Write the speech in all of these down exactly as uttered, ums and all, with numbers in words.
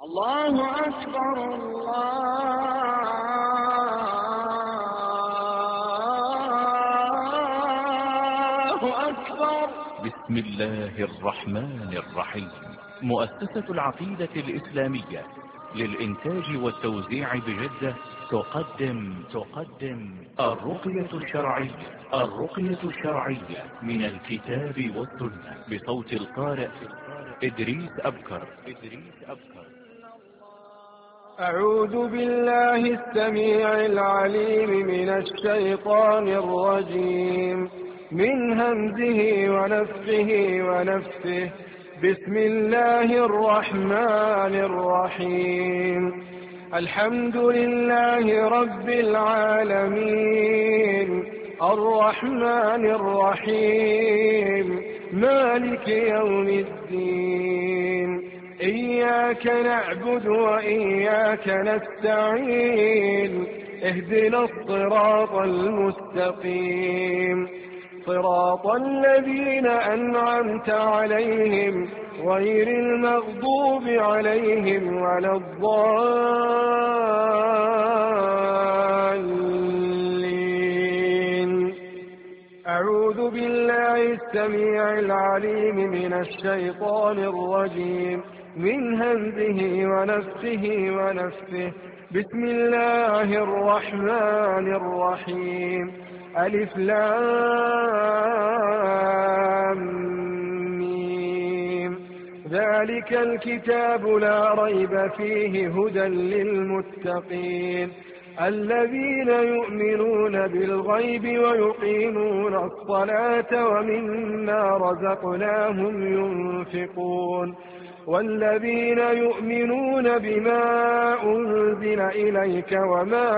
الله أكبر الله أكبر. بسم الله الرحمن الرحيم. مؤسسة العقيدة الإسلامية للإنتاج والتوزيع بجدة تقدم تقدم الرقية الشرعية الرقية الشرعية من الكتاب والسنة بصوت القارئ إدريس أبكر إدريس أبكر. أعوذ بالله السميع العليم من الشيطان الرجيم من همزه ونفخه ونفثه. بسم الله الرحمن الرحيم. الحمد لله رب العالمين الرحمن الرحيم مالك يوم الدين. إياك نعبد وإياك نستعين. اهدنا الصراط المستقيم صراط الذين أنعمت عليهم غير المغضوب عليهم ولا الضالين. أعوذ بالله السميع العليم من الشيطان الرجيم من همزه ونفخه ونفثه. بسم الله الرحمن الرحيم. ألف لام ميم. ذلك الكتاب لا ريب فيه هدى للمتقين الذين يؤمنون بالغيب ويقيمون الصلاة ومما رزقناهم ينفقون والذين يؤمنون بما أنزل إليك وما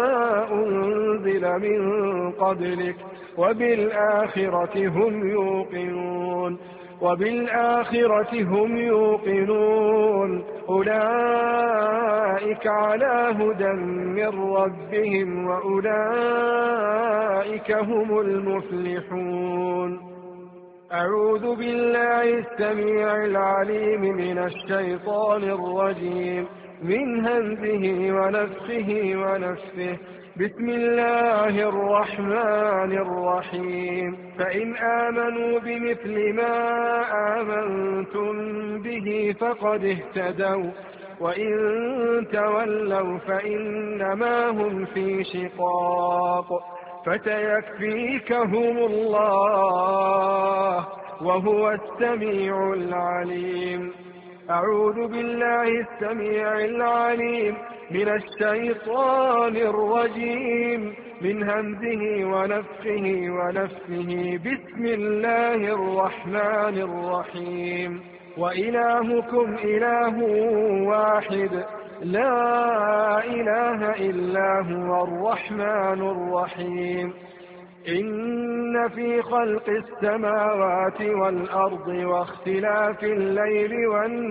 أنزل من قبلك وبالآخرة هم يوقنون وبالآخرة هم يوقنون أولئك على هدى من ربهم وأولئك هم المفلحون. أعوذ بالله السميع العليم من الشيطان الرجيم من همزه ونفخه ونفثه. بسم الله الرحمن الرحيم. فإن آمنوا بمثل ما آمنتم به فقد اهتدوا وإن تولوا فإنما هم في شقاق فسيكفيكهم الله وهو السميع العليم. أعوذ بالله السميع العليم من الشيطان الرجيم من همزه ونفخه ونفثه. بسم الله الرحمن الرحيم. وإلهكم إله واحد لا إله إلا هو الرحمن الرحيم. إن في خلق السماوات والأرض واختلاف الليل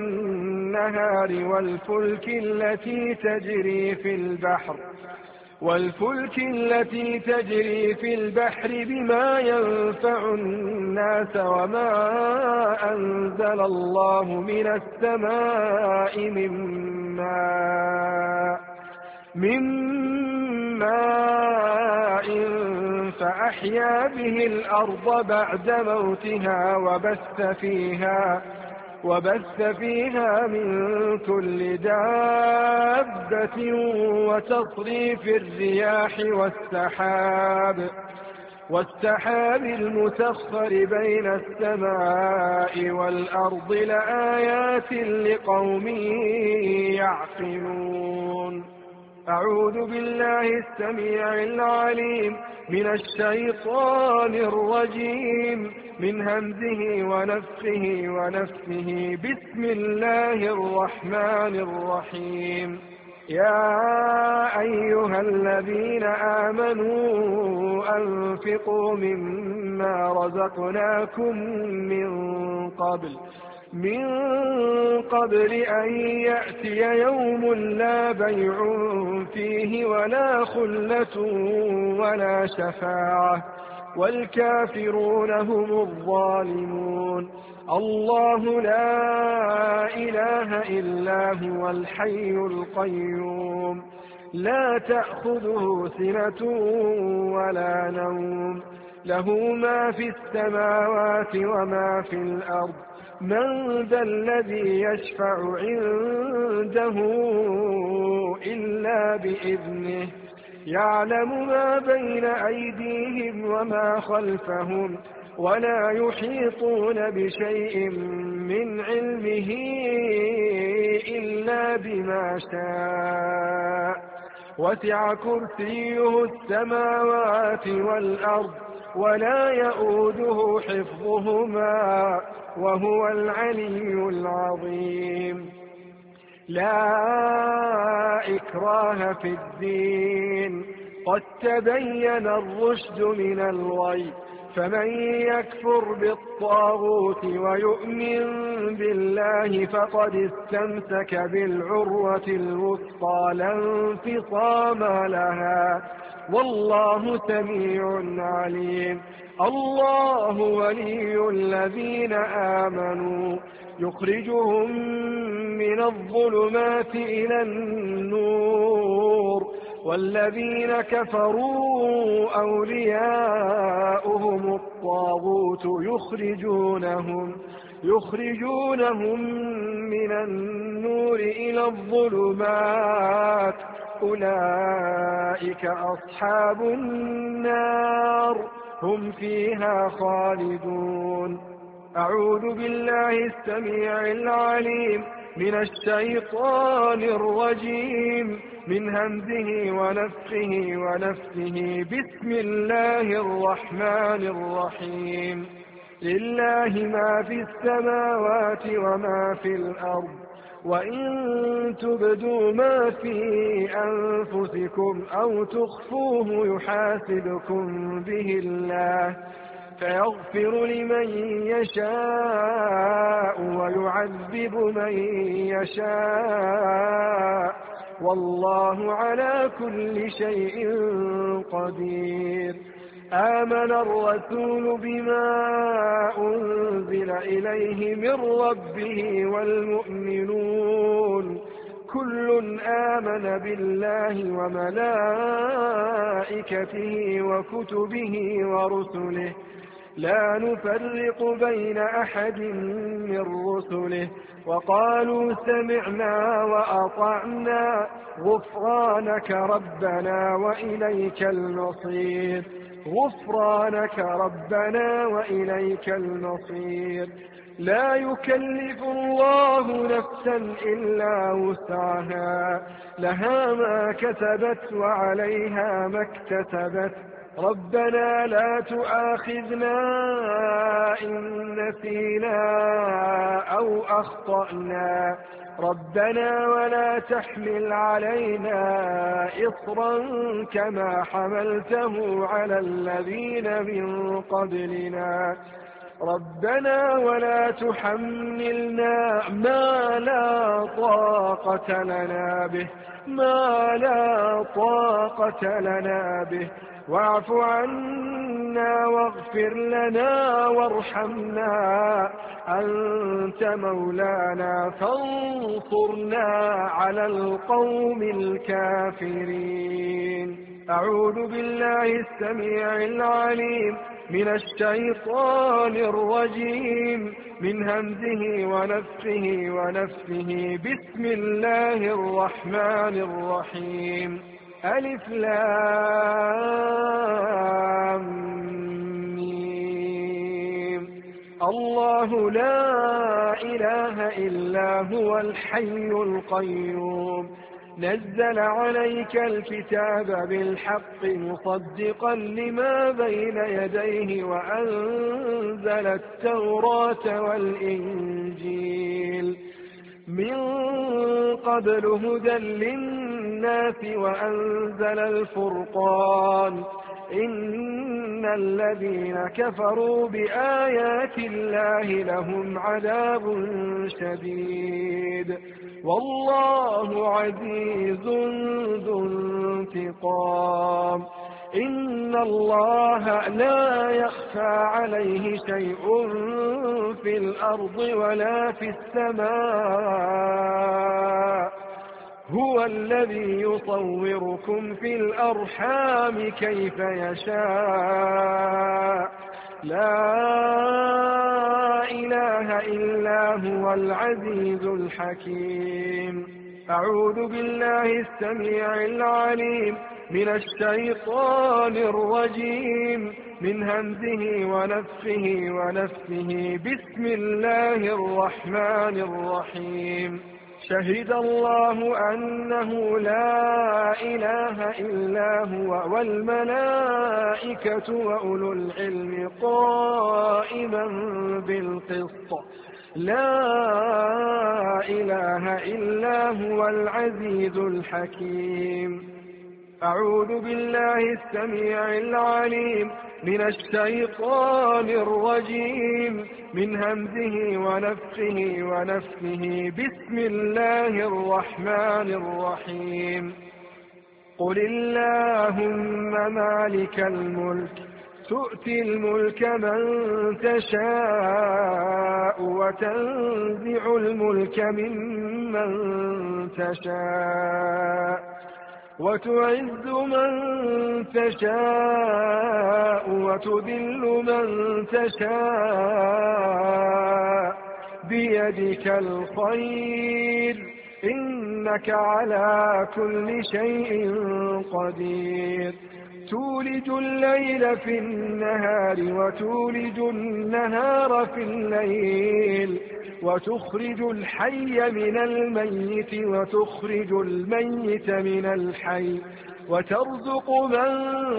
والنهار والفلك التي تجري في البحر والفلك التي تجري في البحر بما ينفع الناس وما أنزل الله من السماء من ماء من ماء فأحيا به الأرض بعد موتها وبث فيها وبث فيها من كل دابة وتصريف الرياح والسحاب والسحاب المسخر بين السماء والأرض لآيات لقوم يعقلون. أعوذ بالله السميع العليم من الشيطان الرجيم من همزه ونفخه ونفثه. بسم الله الرحمن الرحيم. يا أيها الذين آمنوا أنفقوا مما رزقناكم من قبل من قبل أن يأتي يوم لا بيع فيه ولا خلة ولا شفاعة والكافرون هم الظالمون. الله لا إله إلا هو الحي القيوم لا تأخذه سنة ولا نوم له ما في السماوات وما في الأرض من ذا الذي يشفع عنده إلا بإذنه يعلم ما بين أيديهم وما خلفهم ولا يحيطون بشيء من علمه إلا بما شاء وسع كرسيه السماوات والأرض ولا يؤوده حفظهما وهو العلي العظيم. لا إكراه في الدين قد تبين الرشد من الغي فمن يكفر بالطاغوت ويؤمن بالله فقد استمسك بالعروة الوثقى لا انفصام لها والله سميع عليم. الله ولي الذين آمنوا يخرجهم من الظلمات إلى النور والذين كفروا أولياؤهم الطاغوت يخرجونهم يخرجونهم من النور إلى الظلمات أولئك أصحاب النار هم فيها خالدون. أعوذ بالله السميع العليم من الشيطان الرجيم من همزه ونفخه ونفثه. بسم الله الرحمن الرحيم. لله ما في السماوات وما في الأرض وإن تبدوا ما في أنفسكم أو تخفوه يحاسبكم به الله فيغفر لمن يشاء ويعذب من يشاء والله على كل شيء قدير. آمن الرسول بما أنزل إليه من ربه والمؤمنون كل آمن بالله وملائكته وكتبه ورسله لا نفرق بين أحد من رسله وقالوا سمعنا وأطعنا غفرانك ربنا وإليك المصير. غفرانك ربنا وإليك المصير. لا يكلف الله نفسا إلا وسعها لها ما كسبت وعليها ما اكتسبت. ربنا لا تؤاخذنا إن نسينا أو أخطأنا ربنا ولا تحمل علينا إصرا كما حملته على الذين من قبلنا ربنا ولا تحملنا ما لا طاقة لنا به ما لا طاقة لنا به واعف عنا واغفر لنا وارحمنا أنت مولانا فانصرنا على القوم الكافرين. أعوذ بالله السميع العليم من الشيطان الرجيم من همزه ونفخه ونفثه. بسم الله الرحمن الرحيم. ألف لام ميم. الله لا إله إلا هو الحي القيوم نزل عليك الكتاب بالحق مصدقا لما بين يديه وأنزل التوراة والإنجيل من قبل هدى للناس وأنزل الفرقان إن الذين كفروا بآيات الله لهم عذاب شديد والله عزيز ذو انتقام. إن الله لا يخفى عليه شيء في الأرض ولا في السماء هو الذي يصوركم في الأرحام كيف يشاء لا إله إلا هو العزيز الحكيم أعوذ بالله السميع العليم من الشيطان الرجيم من همزه ونفخه ونفثه بسم الله الرحمن الرحيم شهد الله أنه لا إله إلا هو والملائكة وأولو العلم قائما بالقسط لا إله إلا هو العزيز الحكيم أعوذ بالله السميع العليم من الشيطان الرجيم من همزه ونفخه ونفثه بسم الله الرحمن الرحيم قل اللهم مالك الملك تؤتي الملك من تشاء وتنزع الملك ممن تشاء وتعز من تشاء وتذل من تشاء بيدك الخير إنك على كل شيء قدير تولج الليل في النهار وتولج النهار في الليل وتخرج الحي من الميت وتخرج الميت من الحي وترزق من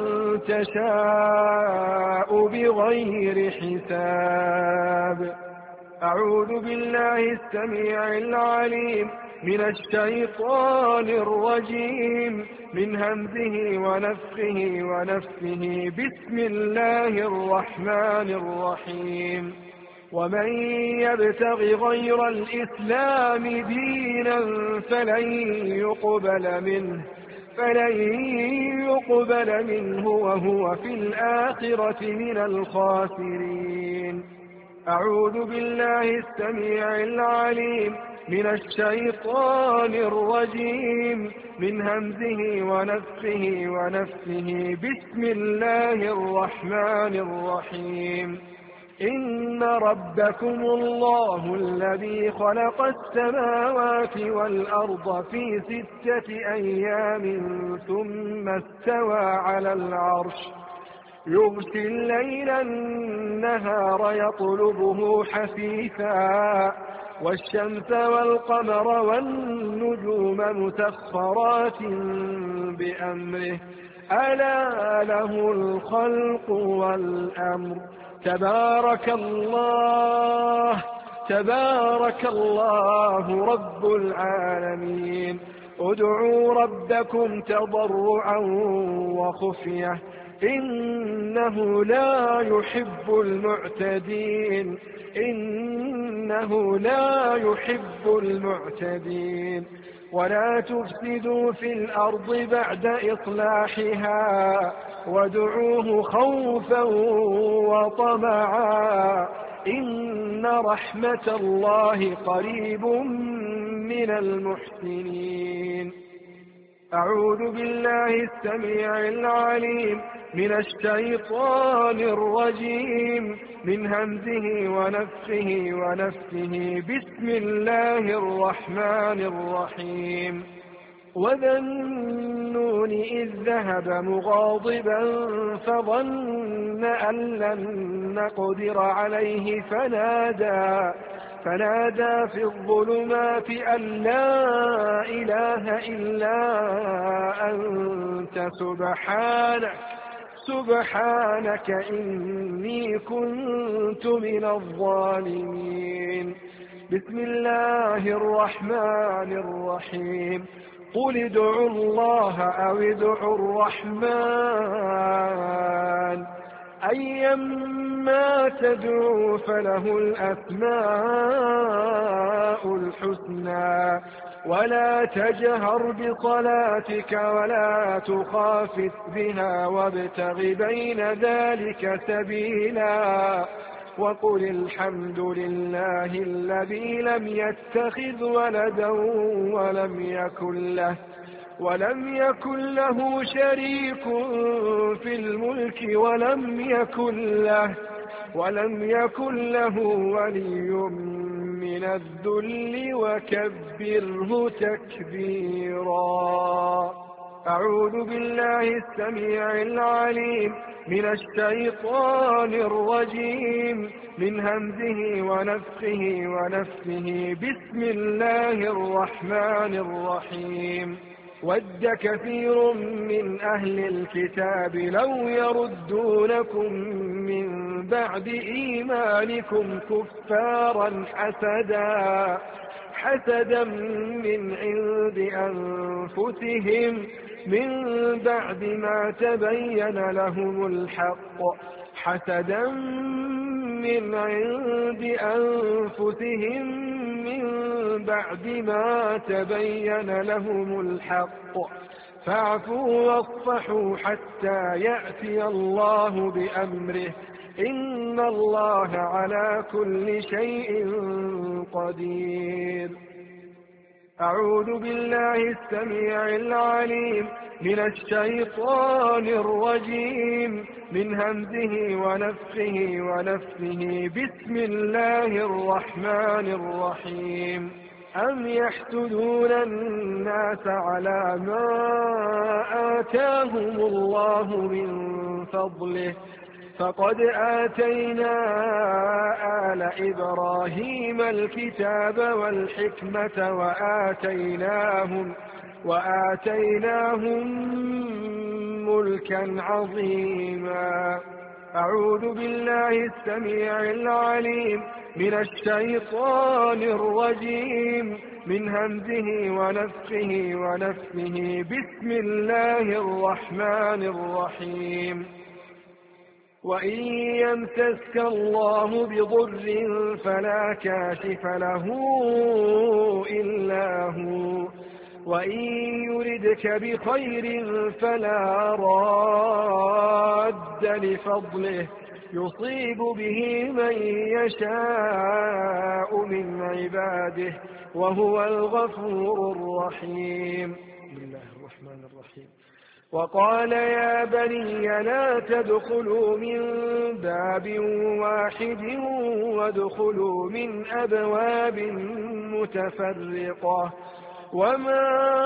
تشاء بغير حساب أعوذ بالله السميع العليم من الشيطان الرجيم من همزه ونفخه ونفثه بسم الله الرحمن الرحيم ومن يبتغ غير الإسلام دينا فلن يقبل منه فلن يقبل منه وهو في الآخرة من الخاسرين أعوذ بالله السميع العليم من الشيطان الرجيم من همزه ونفخه ونفثه بسم الله الرحمن الرحيم إن ربكم الله الذي خلق السماوات والأرض في ستة أيام ثم استوى على العرش يغشي الليل النهار يطلبه حثيثا والشمس والقمر والنجوم مسخرات بأمره ألا له الخلق والأمر تبارك الله تبارك الله رب العالمين ادعوا ربكم تضرعا وخفية إنه لا يحب المعتدين إنه لا يحب المعتدين ولا تفسدوا في الأرض بعد إصلاحها وادعوه خوفا وطمعا إن رحمة الله قريب من المحسنين أعوذ بالله السميع العليم من الشيطان الرجيم من همزه ونفخه ونفثه بسم الله الرحمن الرحيم وذا النون إذ ذهب مغاضبا فظن أن لن نقدر عليه فنادى فنادى في الظلمات أن لا إله إلا أنت سبحانك سبحانك إني كنت من الظالمين بسم الله الرحمن الرحيم قل ادعوا الله أو ادعوا الرحمن أيما تدعوا فله الأسماء الحسنى ولا تجهر بصلاتك ولا تخافت بها وابتغ بين ذلك سبيلا وقل الحمد لله الذي لم يتخذ ولدا ولم يكن له ولم يكن له شريك في الملك ولم يكن له ولم يكن له ولي من الذل وكبره تكبيرا. أعوذ بالله السميع العليم من الشيطان الرجيم من همزه ونفخه ونفثه. بسم الله الرحمن الرحيم. ود كثير من أهل الكتاب لو يردونكم من بعد إيمانكم كفارا حسدا حسدا من عند أنفسهم من بعد ما تبين لهم الحق حسدا من عند أنفسهم من بعد ما تبين لهم الحق فاعفوا واصفحوا حتى يأتي الله بأمره إن الله على كل شيء قدير. أعوذ بالله السميع العليم من الشيطان الرجيم من همزه ونفخه ونفثه. بسم الله الرحمن الرحيم. أم يحسدون الناس على ما آتاهم الله من فضله فقد آتينا آل إبراهيم الكتاب والحكمة وآتيناهم, وآتيناهم ملكا عظيما. أعوذ بالله السميع العليم من الشيطان الرجيم من همزه ونفخه ونفثه. بسم الله الرحمن الرحيم. وإن يمسسك الله بضر فلا كاشف له إلا هو وإن يردك بخير فلا راد لفضله يصيب به من يشاء من عباده وهو الغفور الرحيم. بسم الله الرحمن الرحيم. وقال يا بني لا تدخلوا من باب واحد وادخلوا من أبواب متفرقة وما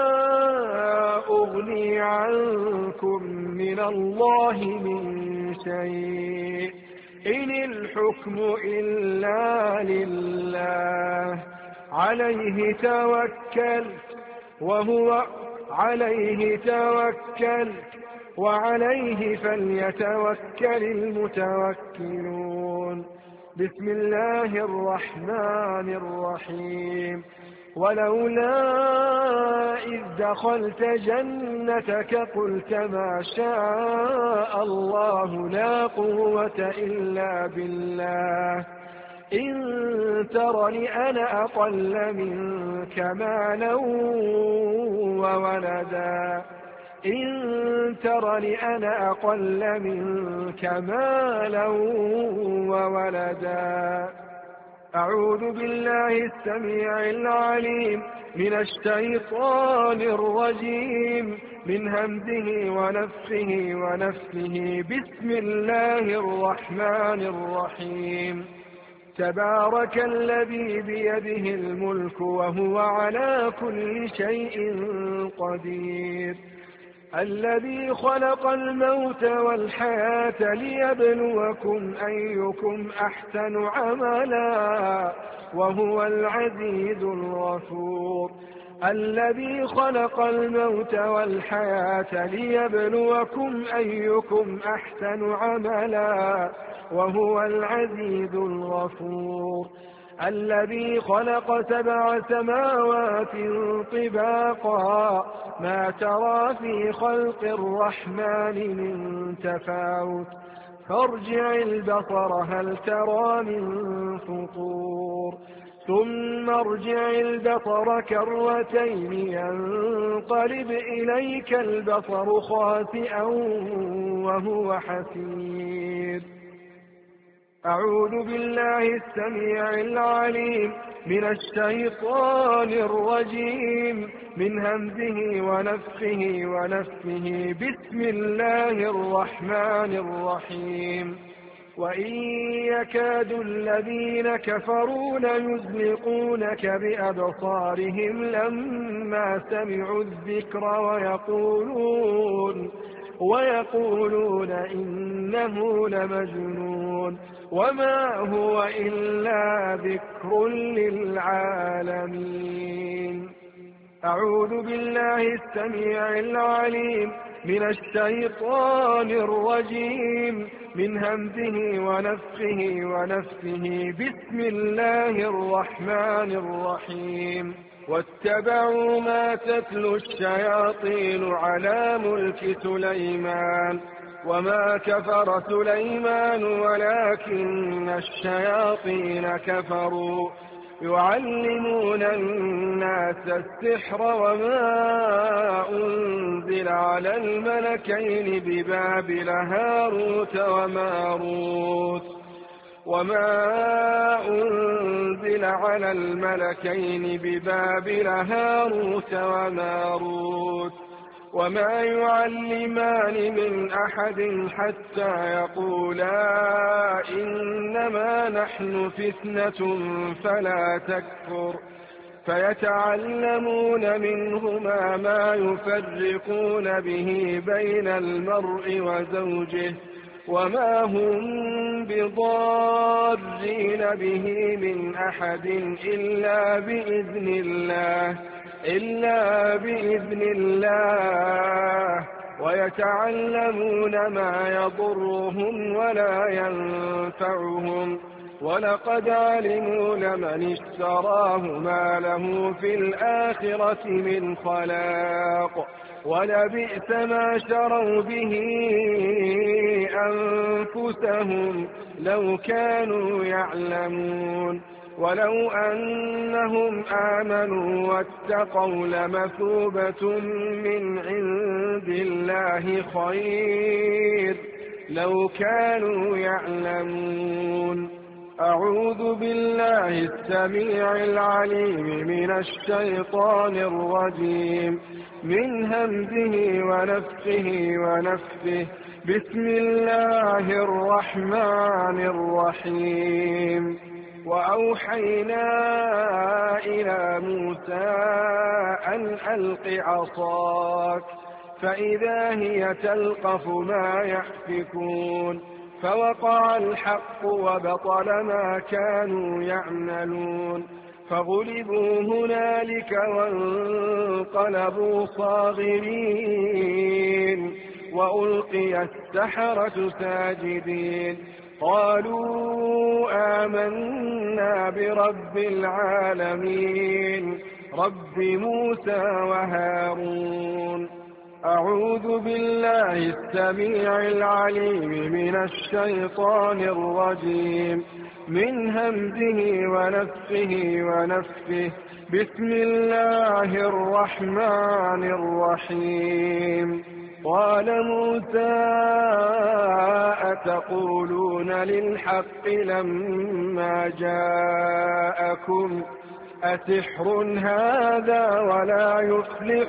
أغني عنكم من الله من شيء إن الحكم إلا لله عليه توكلت وهو عليه توكل وعليه فليتوكل المتوكلون. بسم الله الرحمن الرحيم. ولولا إذ دخلت جنتك قلت ما شاء الله لا قوة إلا بالله إن ترني أنا أقل منك مالا وولدا إن ترني أنا أقل منك مالا وولدا. أعوذ بالله السميع العليم من الشيطان الرجيم من همزه ونفخه ونفثه. بسم الله الرحمن الرحيم. تبارك الذي بيده الملك وهو على كل شيء قدير الذي خلق الموت والحياة ليبلوكم أيكم أحسن عملا وهو العزيز الغفور. الذي خلق الموت والحياة ليبلوكم أيكم أحسن عملا وهو العزيز الغفور. الذي خلق سبع سماوات طباقا ما ترى في خلق الرحمن من تفاوت فارجع البصر هل ترى من فطور ثم ارجع البصر كرتين ينقلب إليك البصر خاسئا وهو حسير. أعوذ بالله السميع العليم من الشيطان الرجيم من همزه ونفخه ونفثه. بسم الله الرحمن الرحيم. وإن يكاد الذين كفروا ليزلقونك بأبصارهم لما سمعوا الذكر ويقولون ويقولون إنه لمجنون وما هو إلا ذكر للعالمين. أعوذ بالله السميع العليم من الشيطان الرجيم من همزه ونفخه ونفثه. بسم الله الرحمن الرحيم. واتبعوا ما تتلو الشياطين على ملك سليمان وما كفر سليمان ولكن الشياطين كفروا يعلمون الناس السحر وما أنزل على الملكين ببابل هاروت وماروت وما أنزل على الملكين ببابل هاروت وماروت وما يعلمان من أحد حتى يقولا إنما نحن فتنة فلا تكفر فيتعلمون منهما ما يفرقون به بين المرء وزوجه وما هم بضارين به من أحد إلا بإذن الله إلا بإذن الله ويتعلمون ما يضرهم ولا ينفعهم ولقد علموا لمن اشتراه ما له في الآخرة من خلاق ولبئس ما شروا به أنفسهم لو كانوا يعلمون ولو أنهم آمنوا واتقوا لمثوبة من عند الله خير لو كانوا يعلمون. أعوذ بالله السميع العليم من الشيطان الرجيم من همزه ونفخه ونفثه. بسم الله الرحمن الرحيم. وأوحينا إلى موسى أن ألق عصاك فإذا هي تلقف ما يأفكون فوقع الحق وبطل ما كانوا يعملون فغلبوا هنالك وانقلبوا صاغرين وألقي السحرة ساجدين قالوا آمنا برب العالمين رب موسى وهارون. أعوذ بالله السميع العليم من الشيطان الرجيم من همزه ونفخه ونفثه. بسم الله الرحمن الرحيم. قال موسى أتقولون للحق لما جاءكم أسحر هذا ولا يفلح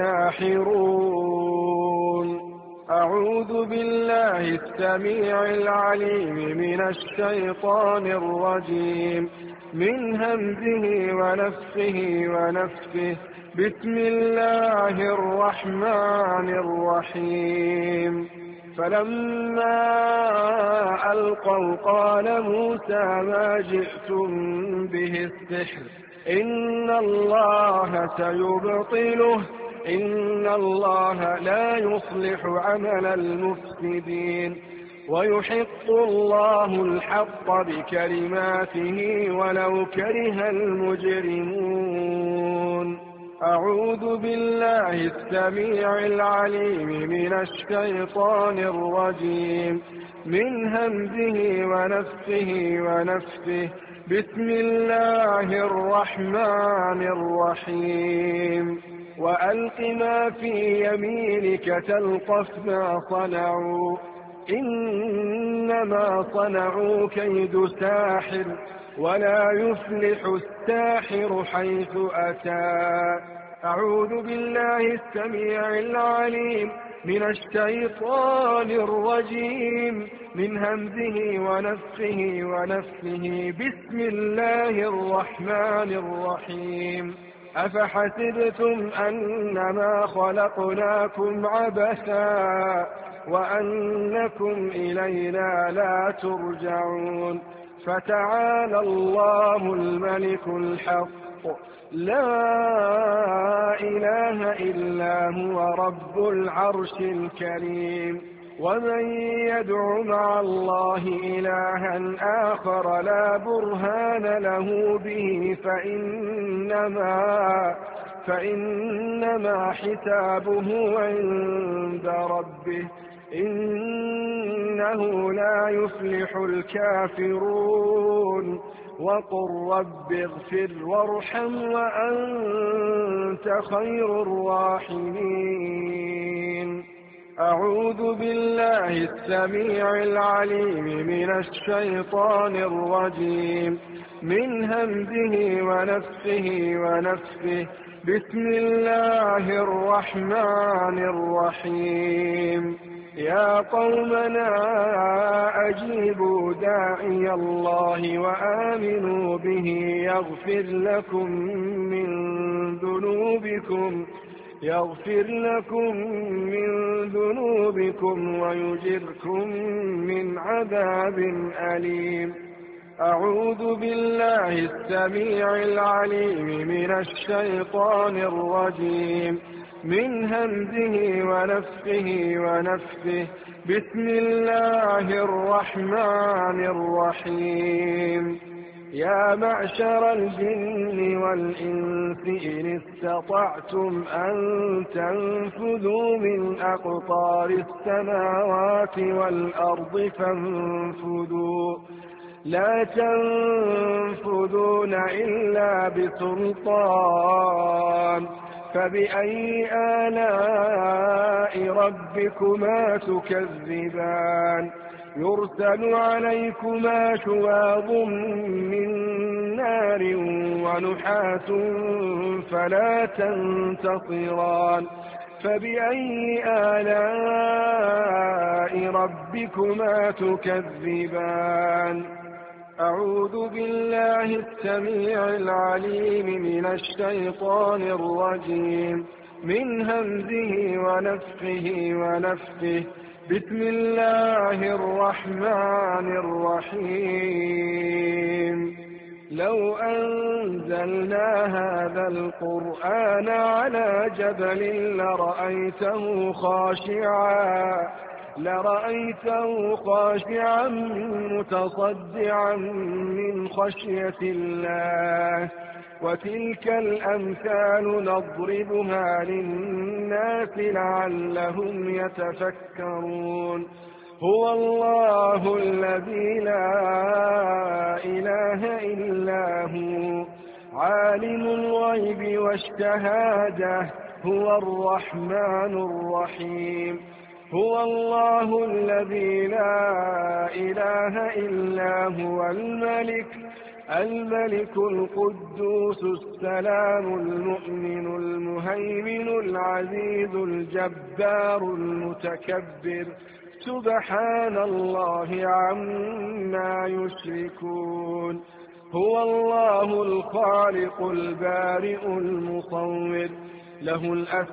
الساحرون. أعوذ بالله السميع العليم من الشيطان الرجيم من همزه ونفخه ونفثه. بسم الله الرحمن الرحيم. فلما ألقوا قال موسى ما جئتم به السحر إن الله سيبطله إن الله لا يصلح عمل المفسدين ويحق الله الحق بكلماته ولو كره المجرمون. أعوذ بالله السميع العليم من الشيطان الرجيم من همزه ونفخه ونفثه. بسم الله الرحمن الرحيم وألق ما في يمينك تلقف ما صنعوا إنما صنعوا كيد ساحر ولا يفلح الساحر حيث أتى. أعوذ بالله السميع العليم من الشيطان الرجيم من همزه ونفخه ونفثه. بسم الله الرحمن الرحيم أفحسبتم أنما خلقناكم عبثا وأنكم إلينا لا ترجعون. فتعالى الله الملك الحق لا إله إلا هو رب العرش الكريم. ومن يدع مع الله إلها آخر لا برهان له به فإنما, فإنما حسابه عند ربه إنه لا يفلح الكافرون. وقل رب اغفر وارحم وأنت خير الراحمين. أعوذ بالله السميع العليم من الشيطان الرجيم من همزه ونفخه ونفثه. بسم الله الرحمن الرحيم يا قومنا أجيبوا داعي الله وآمنوا به يغفر لكم من ذنوبكم يغفر لكم من ذنوبكم ويجركم من عذاب أليم. أعوذ بالله السميع العليم من الشيطان الرجيم من همزه ونفخه ونفثه. بسم الله الرحمن الرحيم يا معشر الجن والإنس إن استطعتم أن تنفذوا من أقطار السماوات والأرض فانفذوا لا تنفذون إلا بسلطان. فبأي آلاء ربكما تكذبان يرسل عليكما شواظ من نار ونحاس فلا تنتصران. فبأي آلاء ربكما تكذبان. أعوذ بالله السميع العليم من الشيطان الرجيم من همزه ونفخه ونفثه. بسم الله الرحمن الرحيم لو أنزلنا هذا القرآن على جبل لرأيته خاشعا لرأيته خاشعا متصدعا من خشية الله. وتلك الأمثال نضربها للناس لعلهم يتفكرون. هو الله الذي لا إله إلا هو عالم الغيب والشهادة هو الرحمن الرحيم. هو الله الذي لا إله إلا هو الملك الملك القدوس السلام المؤمن المهيمن العزيز الجبار المتكبر سبحان الله عما يشركون. هو الله الخالق البارئ المصور له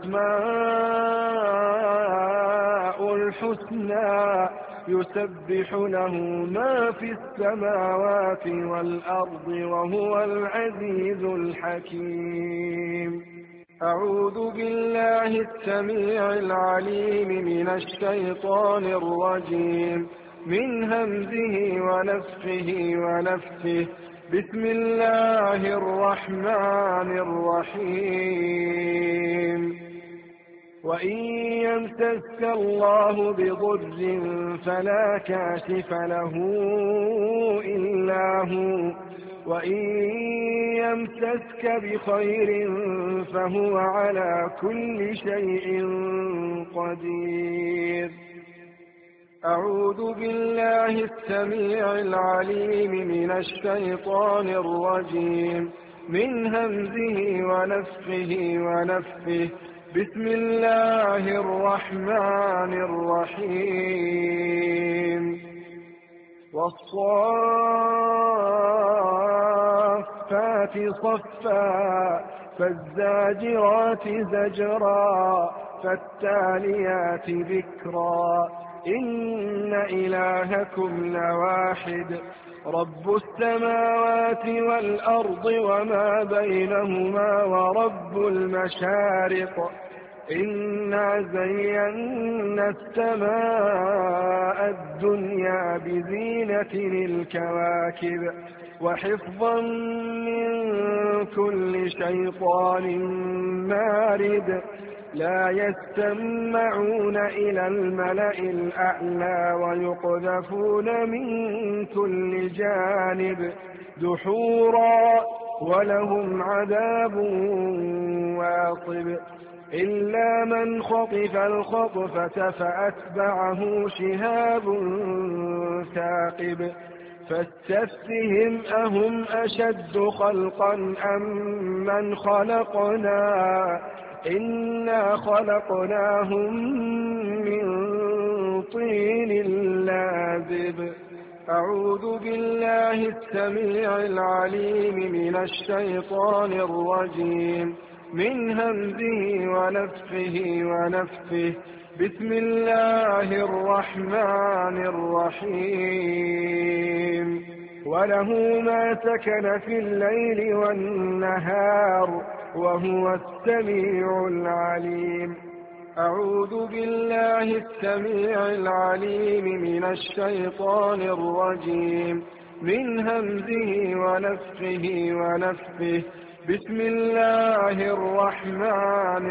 الأسماء الحسنى يسبح له ما في السماوات والأرض وهو العزيز الحكيم. أعوذ بالله السميع العليم من الشيطان الرجيم من همزه ونفخه ونفثه. بسم الله الرحمن الرحيم وإن يمسسك الله بضر فلا كاشف له إلا هو وإن يمسسك بخير فهو على كل شيء قدير. أعوذ بالله السميع العليم من الشيطان الرجيم من همزه ونفخه ونفثه. بسم الله الرحمن الرحيم. والصافات صفا فالزاجرات زجرا فالتاليات ذكرا. إن إلهكم لواحد رب السماوات والأرض وما بينهما ورب المشارق. إنا زينا السماء الدنيا بزينة الكواكب وحفظا من كل شيطان مارد. لا يستمعون إلى الملأ الأعلى ويقذفون من كل جانب دحورا ولهم عذاب واصب. إلا من خطف الخطفة فأتبعه شهاب ثاقب. فاستفتهم أهم أشد خلقا أم من خلقنا إنا خلقناهم من طين لازب. أعوذ بالله السميع العليم من الشيطان الرجيم من همزه ونفخه ونفثه. بسم الله الرحمن الرحيم. وله ما سكن في الليل والنهار وهو السميع العليم. أعوذ بالله السميع العليم من الشيطان الرجيم من همزه ونفخه ونفثه. بسم الله الرحمن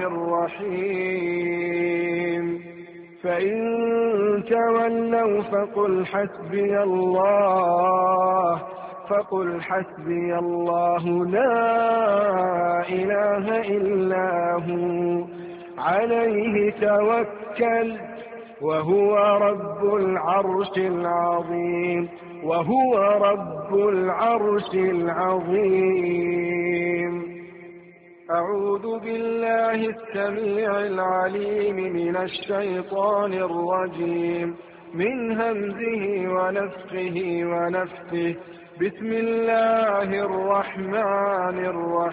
الرحيم. فإن تولوا فقل حسبي الله فقل حسبي الله لا إله إلا هو عليه توكل وهو رب العرش العظيم وهو رب العرش العظيم. أعوذ بالله السميع العليم من الشيطان الرجيم من همزه ونفخه ونفثه. بسم الله الرحمن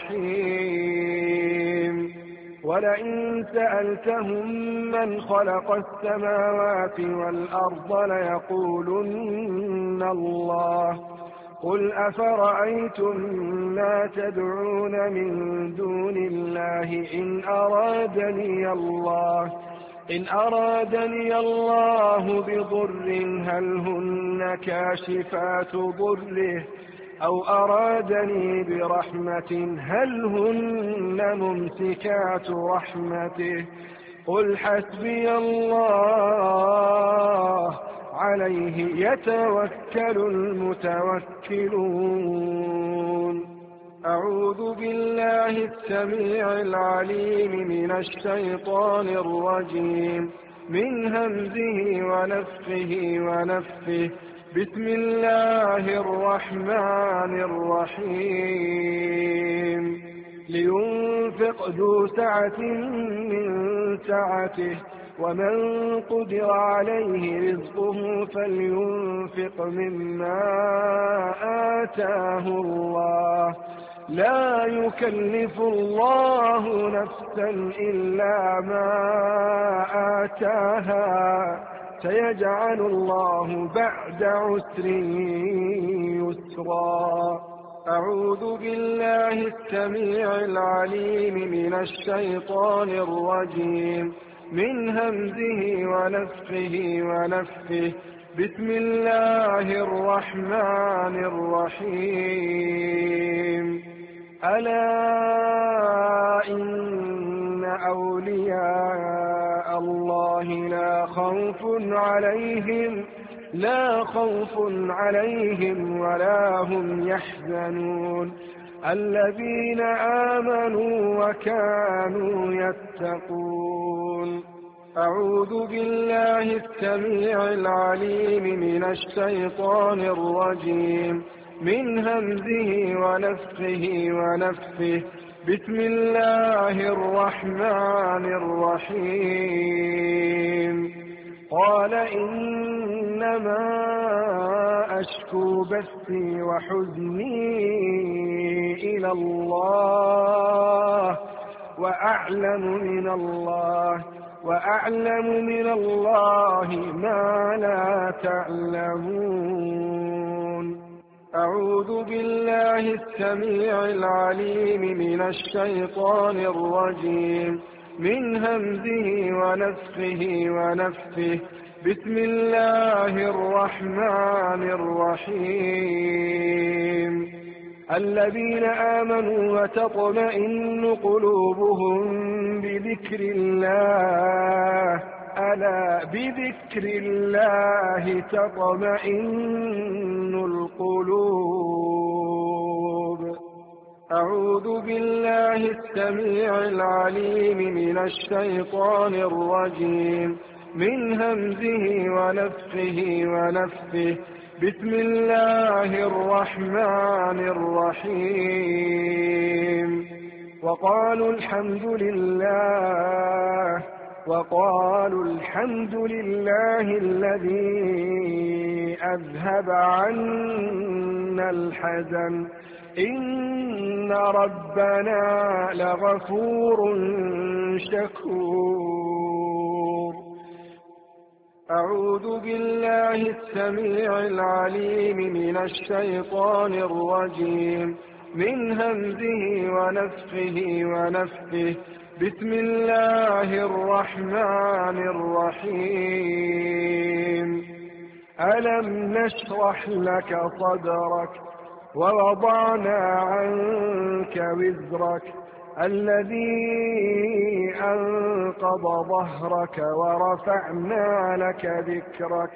الرحيم. ولئن سألتهم من خلق السماوات والأرض ليقولن الله. قل أفرأيتم ما تدعون من دون الله إن أرادني الله إن أرادني الله بضر هل هن كاشفات ضره أو أرادني برحمة هل هن ممسكات رحمته. قل حسبي الله عليه يتوكل المتوكلون. أعوذ بالله السميع العليم من الشيطان الرجيم من همزه ونفخه ونفثه. بسم الله الرحمن الرحيم. لينفق ذو سعة من سعته ومن قدر عليه رزقه فلينفق مما آتاه الله لا يكلف الله نفسا إلا ما آتاها سيجعل الله بعد عسر يسرا. أعوذ بالله السميع العليم من الشيطان الرجيم من همزه ونفخه ونفثه. بسم الله الرحمن الرحيم. ألا إن أولياء الله لا خوف عليهم لا خوف عليهم ولا هم يحزنون الذين آمنوا وكانوا يتقون. أعوذ بالله السميع العليم من الشيطان الرجيم من همزه ونفخه ونفثه. بسم الله الرحمن الرحيم. قال إنما أشكو بثي وحزني إلى الله وأعلم من الله وأعلم من الله ما لا تعلمون. أعوذ بالله السميع العليم من الشيطان الرجيم من همزه ونفخه ونفثه. بسم الله الرحمن الرحيم. الذين آمنوا وتطمئن قلوبهم بذكر الله ألا بذكر الله تطمئن القلوب. أعوذ بالله السميع العليم من الشيطان الرجيم من همزه ونفخه ونفثه. بسم الله الرحمن الرحيم. وقالوا الحمد لله وقالوا الحمد لله الذي أذهب عنا الحزن إن ربنا لغفور شكور. أعوذ بالله السميع العليم من الشيطان الرجيم من همزه ونفخه ونفثه. بسم الله الرحمن الرحيم. ألم نشرح لك صدرك ووضعنا عنك وزرك الذي أنقض ظهرك ورفعنا لك ذكرك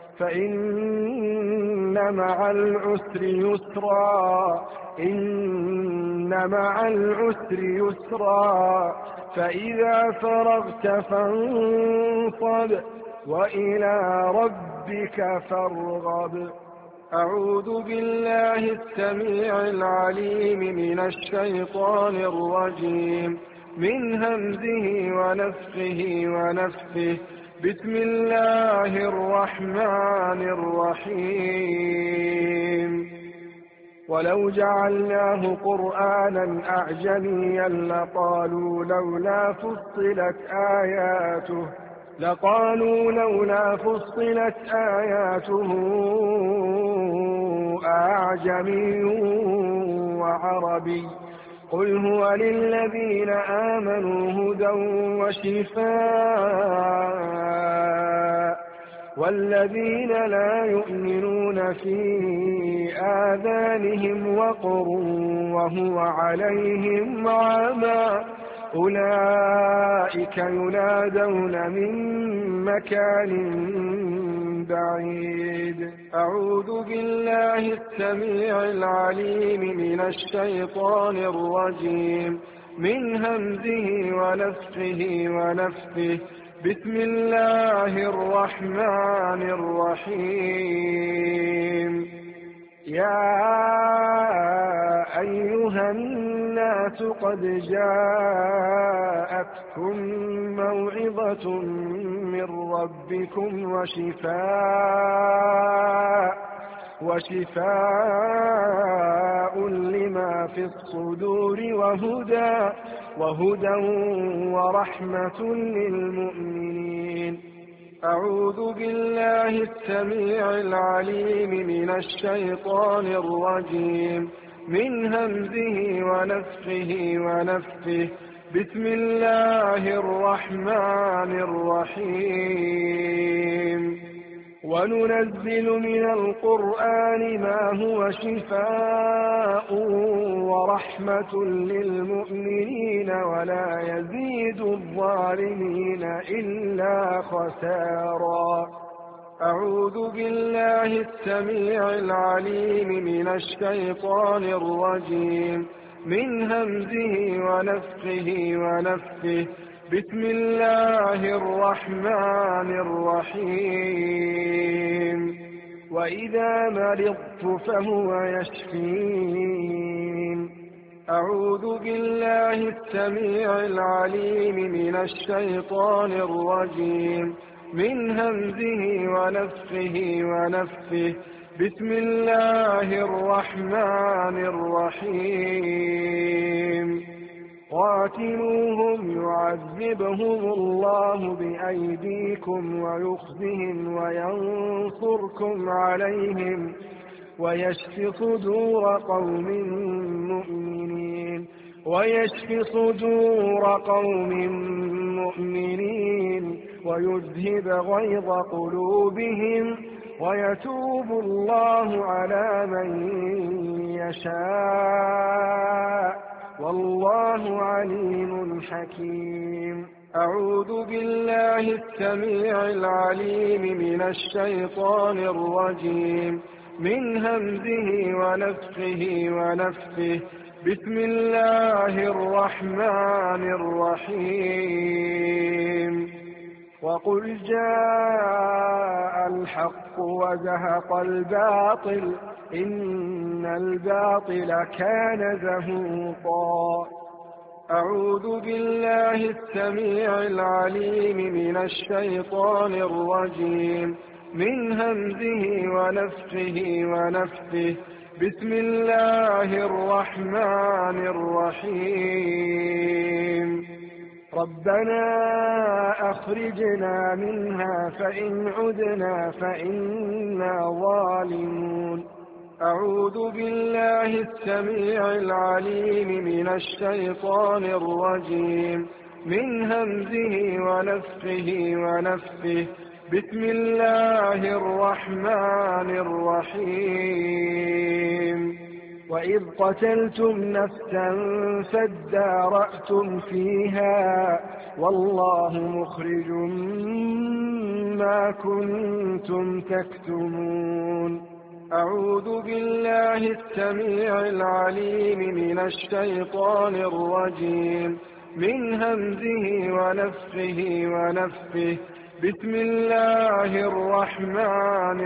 فإن مع العسر يسرا إن مع العسر يسرا فإذا فرغت فانصب وإلى ربك فارغب. أعوذ بالله السميع العليم من الشيطان الرجيم من همزه ونفخه ونفثه. بسم الله الرحمن الرحيم. ولو جعلناه قرآنا أعجميا لقالوا لولا فصلت آياته لقالوا لولا فصلت آياته أعجمي وعربي قل هو للذين آمنوا هدى وشفاء والذين لا يؤمنون في آذانهم وقر وهو عليهم عمى أولئك ينادون من مكان بعيد. أعوذ بالله السميع العليم من الشيطان الرجيم من همزه ونفخه ونفثه. بسم الله الرحمن الرحيم. يا أيها الناس قد جاءتكم موعظة من ربكم وشفاء وشفاء لما في الصدور وهدى وهدى ورحمة للمؤمنين. أعوذ بالله السميع العليم من الشيطان الرجيم من همزه ونفخه ونفثه. بسم الله الرحمن الرحيم. وننزل من القرآن ما هو شفاء ورحمة للمؤمنين ولا يزيد الظالمين إلا خسارا. أعوذ بالله السميع العليم من الشيطان الرجيم من همزه ونفخه ونفثه. بسم الله الرحمن الرحيم. وإذا مرضت فهو يشفين. أعوذ بالله السميع العليم من الشيطان الرجيم من همزه ونفخه ونفثه. بسم الله الرحمن الرحيم. قاتلوهم يعذبهم الله بأيديكم ويخزهم وينصركم عليهم ويشف صدور قوم مؤمنين ويشف صدور قوم مؤمنين ويذهب غيظ قلوبهم ويتوب الله على من يشاء والله عليم حكيم. أعوذ بالله السميع العليم من الشيطان الرجيم من همزه ونفخه ونفثه. بسم الله الرحمن الرحيم. وقل جاء الحق وزهق الباطل إن الباطل كان زهوقا. أعوذ بالله السميع العليم من الشيطان الرجيم من همزه ونفخه ونفثه. بسم الله الرحمن الرحيم. ربنا أخرجنا منها فإن عدنا فإنا ظالمون. أعوذ بالله السميع العليم من الشيطان الرجيم من همزه ونفخه ونفثه. بسم الله الرحمن الرحيم. وإذ قتلتم نفسا فادارأتم فيها والله مخرج ما كنتم تكتمون. أعوذ بالله السميع العليم من الشيطان الرجيم من همزه ونفخه ونفثه. بسم الله الرحمن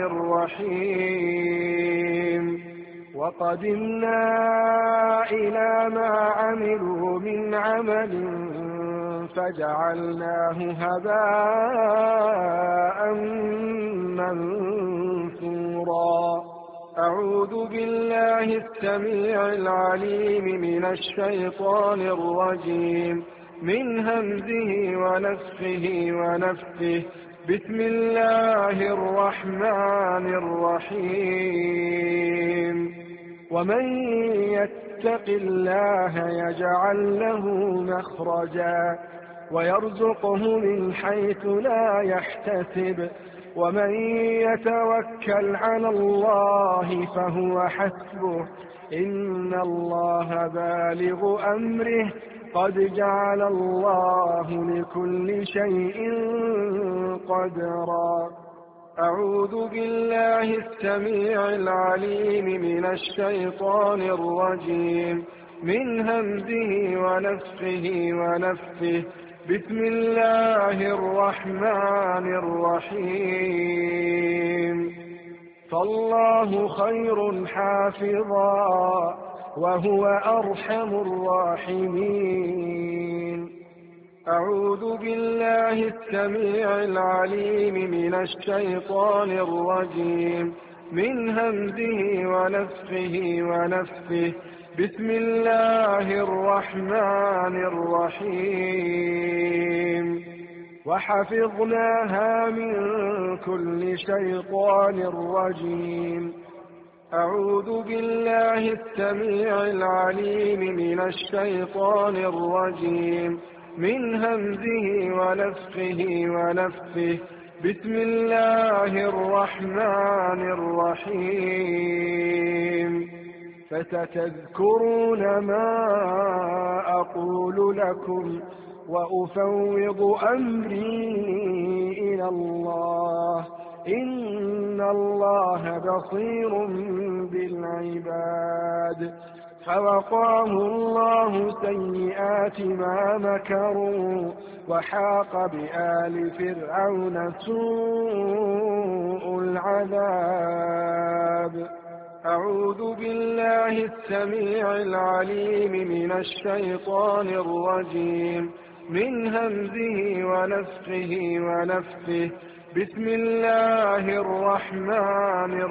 الرحيم. وقدمنا إلى ما عملوا من عمل فجعلناه هباء منثورا. أعوذ بالله السميع العليم من الشيطان الرجيم من همزه ونفخه ونفثه. بسم الله الرحمن الرحيم. ومن يتق الله يجعل له مخرجا ويرزقه من حيث لا يحتسب ومن يتوكل على الله فهو حسبه إن الله بالغ أمره قد جعل الله لكل شيء قدرا. أعوذ بالله السميع العليم من الشيطان الرجيم من همزه ونفخه ونفثه. بسم الله الرحمن الرحيم. فالله خير حافظا وهو أرحم الراحمين. أعوذ بالله السميع العليم من الشيطان الرجيم من همزه ونفخه ونفثه. بسم الله الرحمن الرحيم. وحفظناها من كل شيطان رجيم. أعوذ بالله السميع العليم من الشيطان الرجيم من همزه ونفخه ونفثه. بسم الله الرحمن الرحيم. فستذكرون ما أقول لكم وأفوض أمري إلى الله إن الله بصير بالعباد. فوقاه الله سيئات ما مكروا وحاق بآل فرعون سوء العذاب. أعوذ بالله السميع العليم من الشيطان الرجيم من همزه ونفخه ونفثه. بسم الله الرحمن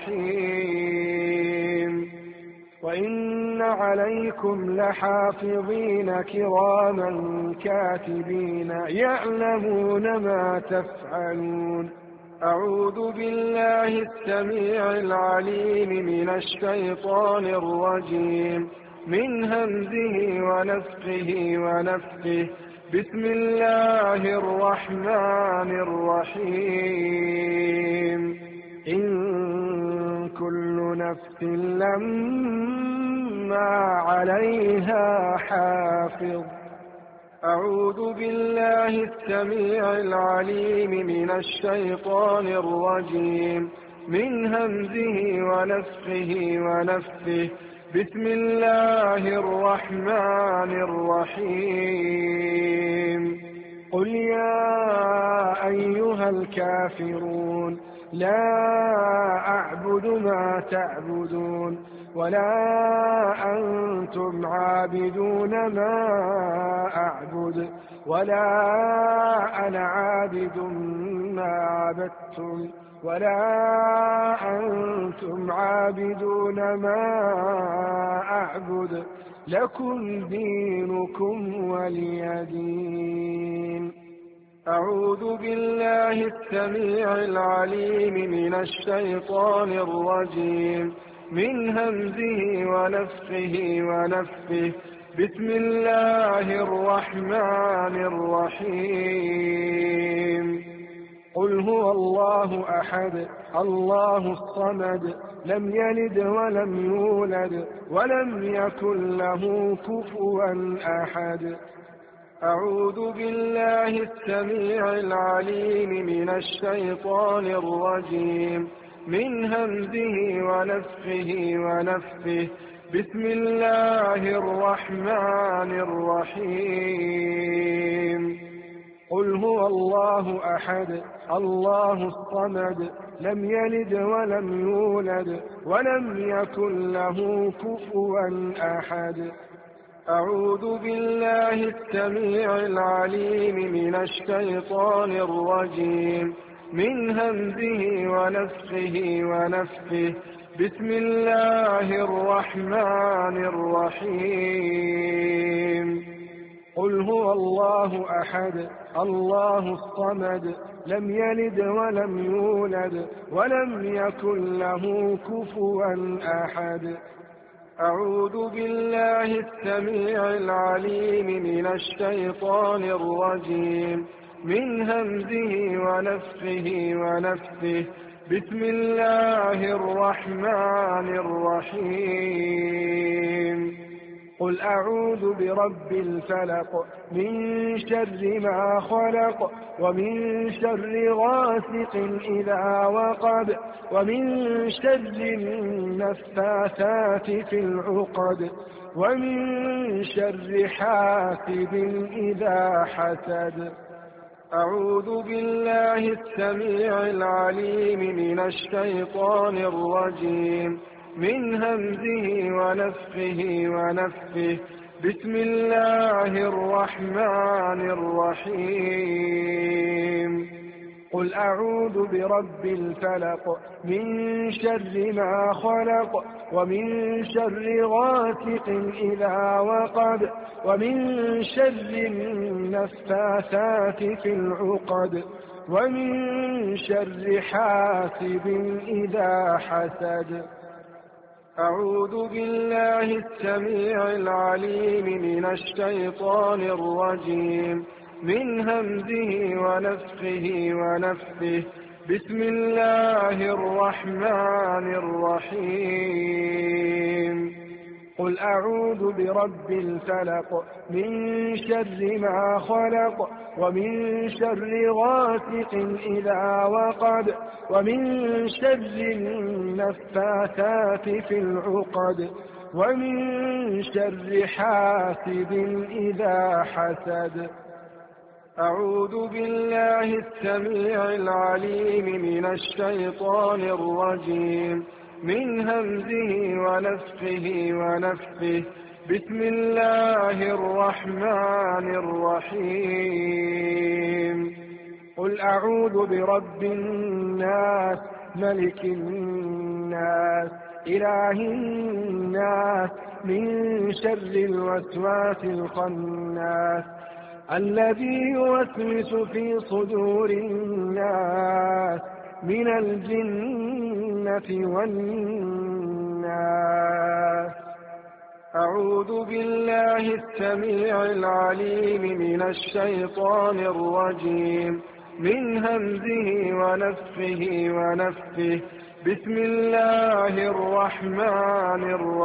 الرحيم. وإن عليكم لحافظين كراما كاتبين يعلمون ما تفعلون. أعوذ بالله السميع العليم من الشيطان الرجيم من همزه ونفخه ونفثه. بسم الله الرحمن الرحيم. إن كل نفس لما عليها حافظ. أعوذ بالله السميع العليم من الشيطان الرجيم من همزه ونفخه ونفثه. بسم الله الرحمن الرحيم. قل يا أيها الكافرون لا أعبد ما تعبدون ولا أنتم عابدون ما أعبد ولا أنا عابد ما عبدتم ولا أنتم عابدون ما أعبد. لكم دينكم ولي دين. أعوذ بالله السميع العليم من الشيطان الرجيم من همزه ونفخه ونفثه. بسم الله الرحمن الرحيم. قل هو الله أحد الله الصمد لم يلد ولم يولد ولم يكن له كفوا أحد. أعوذ بالله السميع العليم من الشيطان الرجيم من همزه ونفخه ونفثه. بسم الله الرحمن الرحيم. قل هو الله أحد الله الصمد لم يلد ولم يولد ولم يكن له كفوا أحد. أعوذ بالله السميع العليم من الشيطان الرجيم من همزه ونفخه ونفثه. بسم الله الرحمن الرحيم. قل هو الله أحد الله الصمد لم يلد ولم يولد ولم يكن له كفوا أحد. أعوذ بالله السميع العليم من الشيطان الرجيم من همزه ونفخه ونفثه. بسم الله الرحمن الرحيم. قل أعوذ برب الفلق من شر ما خلق ومن شر غاسق إذا وقب ومن شر النفاثات في العقد ومن شر حاسد إذا حسد. أعوذ بالله السميع العليم من الشيطان الرجيم من همزه ونفخه ونفثه. بسم الله الرحمن الرحيم. قل أعوذ برب الفلق من شر ما خلق ومن شر غاسق إذا وقب ومن شر النفاثات في العقد ومن شر حاسد إذا حسد. أعوذ بالله السميع العليم من الشيطان الرجيم من همزه ونفخه ونفثه. بسم الله الرحمن الرحيم. قل أعوذ برب الفلق من شر ما خلق ومن شر غاسق إذا وقب ومن شر النفاثات في العقد ومن شر حاسد إذا حسد. أعوذ بالله السميع العليم من الشيطان الرجيم من همزه ونفخه ونفثه. بسم الله الرحمن الرحيم. قل أعوذ برب الناس ملك الناس إله الناس من شر الوسواس الخناس الذي يوسوس في صدور الناس من الجنة والناس. أعوذ بالله السميع العليم من الشيطان الرجيم من همزه ونفخه ونفثه. بسم الله الرحمن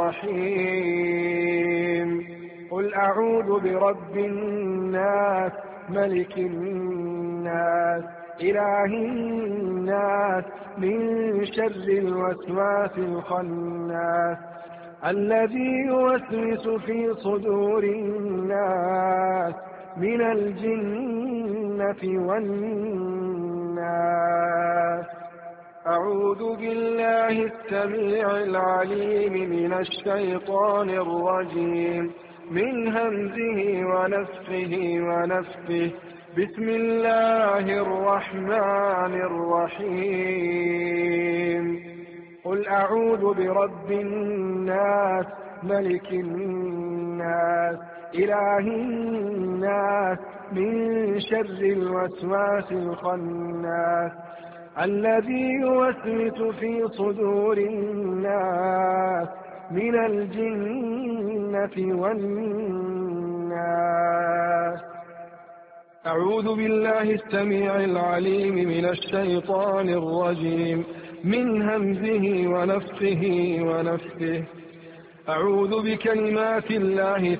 الرحيم. قل أعوذ برب الناس ملك الناس إله الناس من شر الوسواس الخناس الذي يوسوس في صدور الناس من الجنة والناس. أعوذ بالله السميع العليم من الشيطان الرجيم من همزه ونفخه ونفثه. بسم الله الرحمن الرحيم. قل أعوذ برب الناس ملك الناس إله الناس من شر الوسواس الخناس الذي يوسوس في صدور الناس من الجنة والناس. أعوذ بالله السميع العليم من الشيطان الرجيم من همزه ونفخه ونفثه. أعوذ بكلمات الله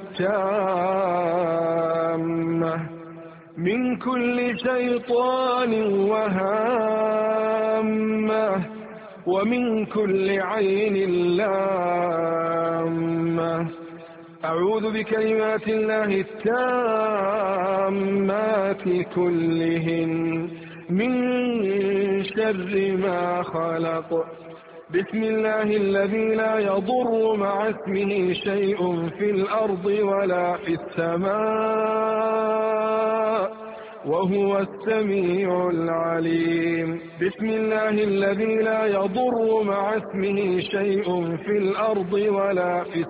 التامة من كل شيطان وهامة ومن كل عين لامة. أعوذ بكلمات الله التامات كلهن من شر ما خلق. بسم الله الذي لا يضر مع اسمه شيء في الأرض ولا في السماء وهو السميع العليم. بسم الله الذي لا يضر مع اسمه شيء في الأرض ولا في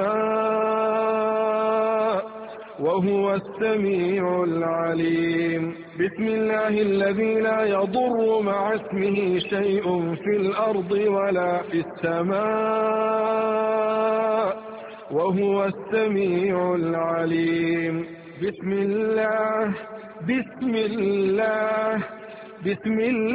السماء وهو السميع العليم. بسم الله الذي لا يضر مع اسمه شيء في الأرض ولا في السماء وهو السميع العليم. بسم الله بسم الله بسم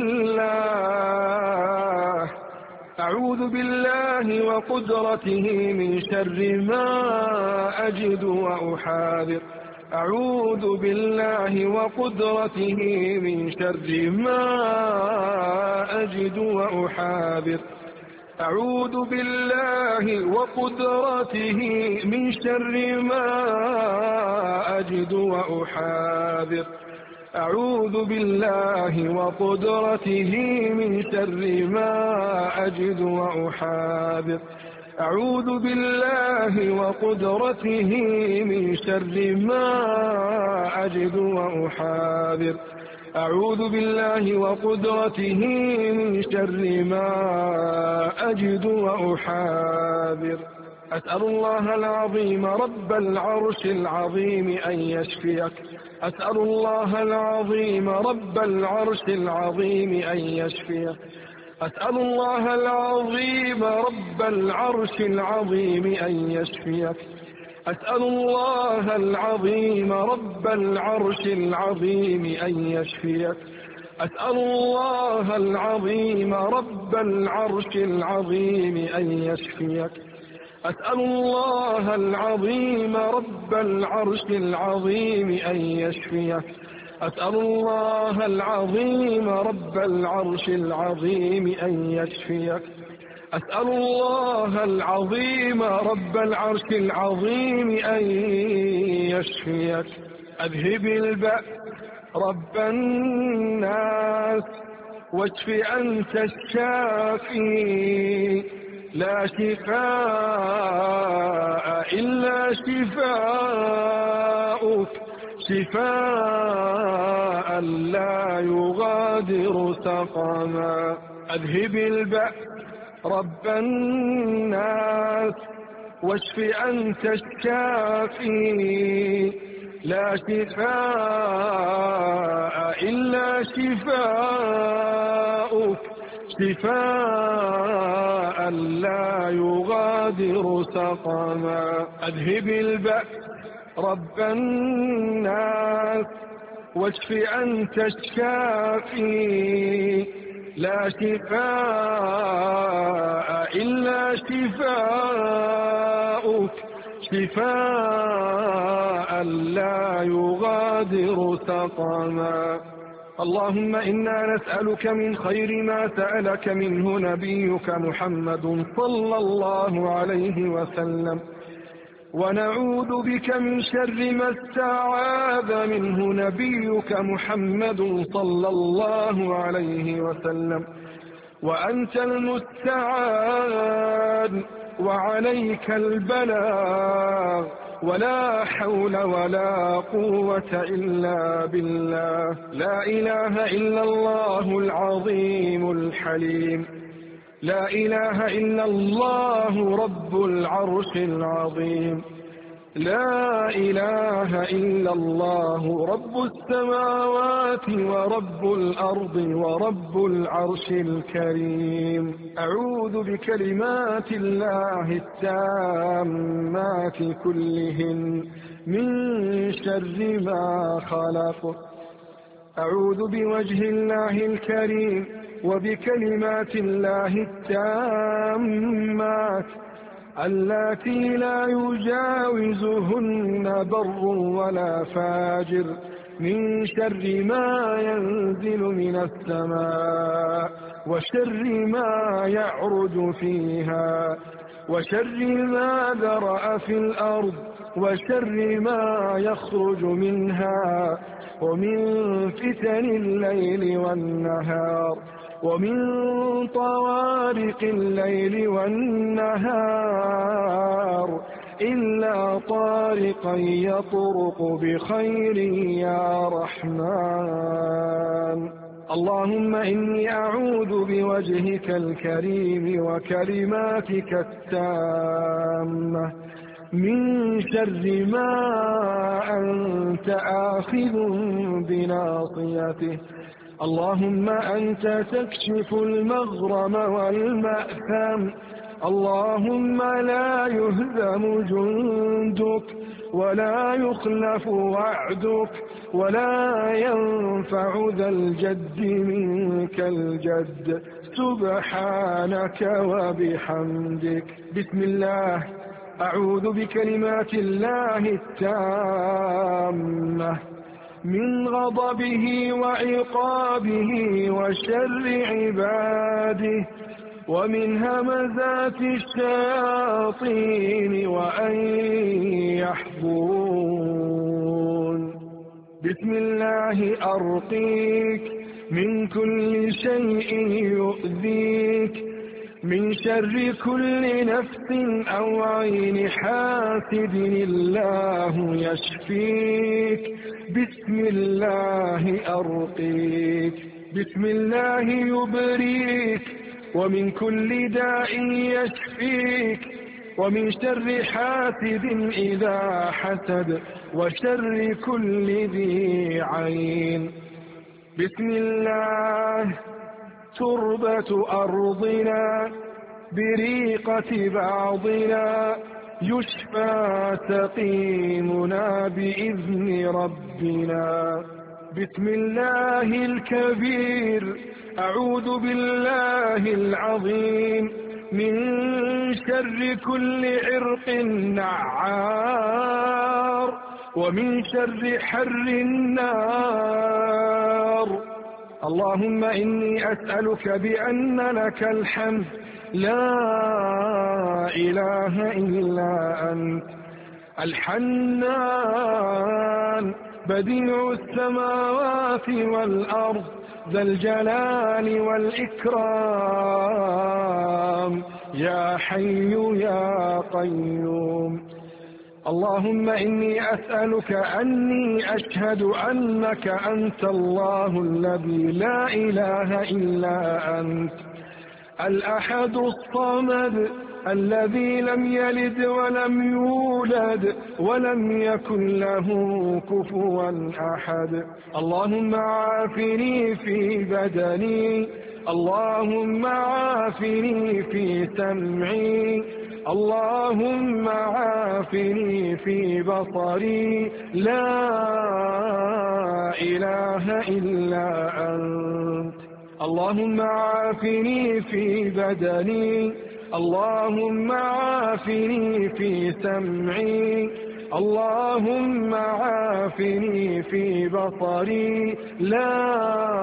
الله. أعوذ بالله وقدرته من شر ما أجد وأحاذر. أعوذ بالله وقدرته من شر ما أجد وأحاذر. أعوذ بالله وقدرته من شر ما أجد وأحاذر. أعوذ بالله وقدرته من شر ما أجد وأحاذر. أعوذ بالله وقدرته من شر ما أجد وأحاذر. أعوذ بالله وقدرته من شر ما أجد وأحاذر. أسأل الله العظيم رب العرش العظيم أن يشفيك. أسأل الله العظيم رب العرش العظيم أن يشفيك. أسأل الله العظيم رب العرش العظيم أن يشفيك. أسأل الله العظيم رب العرش العظيم أن يشفيك. أسأل الله العظيم رب العرش العظيم أن يشفيك. أسأل الله العظيم رب العرش العظيم أن يشفيك أسأل الله العظيم رب العرش العظيم أن يشفيك أسأل الله العظيم رب العرش العظيم أن يشفيك أذهب البأس رب الناس واشف أنت الشافي لا شفاء إلا شفاؤك شفاء لا يغادر سقما أذهب البأس رب الناس واشف أنت الشافي لا شفاء إلا شفاؤك شفاء لا يغادر سقما أذهب البأس رب الناس واشف أنت الشافي لا شفاء إلا شفاؤك شفاء لا يغادر سقما اللهم إنا نسألك من خير ما سألك منه نبيك محمد صلى الله عليه وسلم ونعوذ بك من شر ما استعاذ منه نبيك محمد صلى الله عليه وسلم وأنت المستعان وعليك البلاغ ولا حول ولا قوة إلا بالله لا إله إلا الله العظيم الحليم لا إله إلا الله رب العرش العظيم لا إله إلا الله رب السماوات ورب الأرض ورب العرش الكريم أعوذ بكلمات الله التامات كلهن من شر ما خلق أعوذ بوجه الله الكريم وبكلمات الله التامات اللاتي لا يجاوزهن بر ولا فاجر من شر ما ينزل من السماء وشر ما يعرج فيها وشر ما ذرأ في الأرض وشر ما يخرج منها ومن فتن الليل والنهار ومن طوارق الليل والنهار إلا طارقا يطرق بخير يا رحمن اللهم إني أعوذ بوجهك الكريم وكلماتك التامة من شر ما أنت آخذ بناصيته اللهم أنت تكشف المغرم والمأثم اللهم لا يهزم جندك ولا يخلف وعدك ولا ينفع ذا الجد منك الجد سبحانك وبحمدك بسم الله أعوذ بكلمات الله التامة من غضبه وعقابه وشر عباده ومن همزات الشياطين وأن يحضرون بسم الله أرقيك من كل شيء يؤذيك من شر كل نفس أو عين حاسد الله يشفيك بسم الله أرقيك بسم الله يبريك ومن كل داء يشفيك ومن شر حاسد إذا حسد وشر كل ذي عين بسم الله تربة أرضنا بريقة بعضنا يشفى سقيمنا بإذن ربنا بسم الله الكبير أعوذ بالله العظيم من شر كل عرق نعار ومن شر حر النار. اللهم إني أسألك بأن لك الحمد لا إله إلا أنت الحنان بديع السماوات والأرض ذا الجلال والإكرام يا حي يا قيوم. اللهم إني أسألك أني أشهد أنك أنت الله الذي لا إله إلا أنت الأحد الصمد الذي لم يلد ولم يولد ولم يكن له كفوا أحد. اللهم عافني في بدني، اللهم عافني في سمعي، اللهم عافني في بصري، لا إله إلا أنت. اللهم عافني في بدني، اللهم عافني في سمعي، اللهم عافني في بصري، لا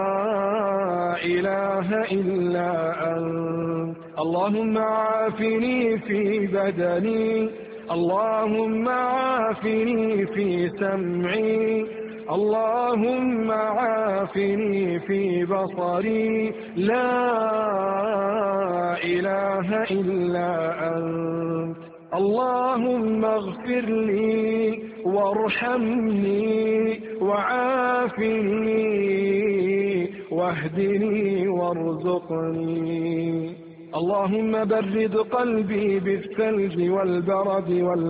إله إلا أنت. اللهم عافني في بدني، اللهم عافني في سمعي، اللهم عافني في بصري، لا إله إلا أنت. اللهم اغفر لي وارحمني وعافني واهدني وارزقني. اللهم برد قلبي بالثلج والبرد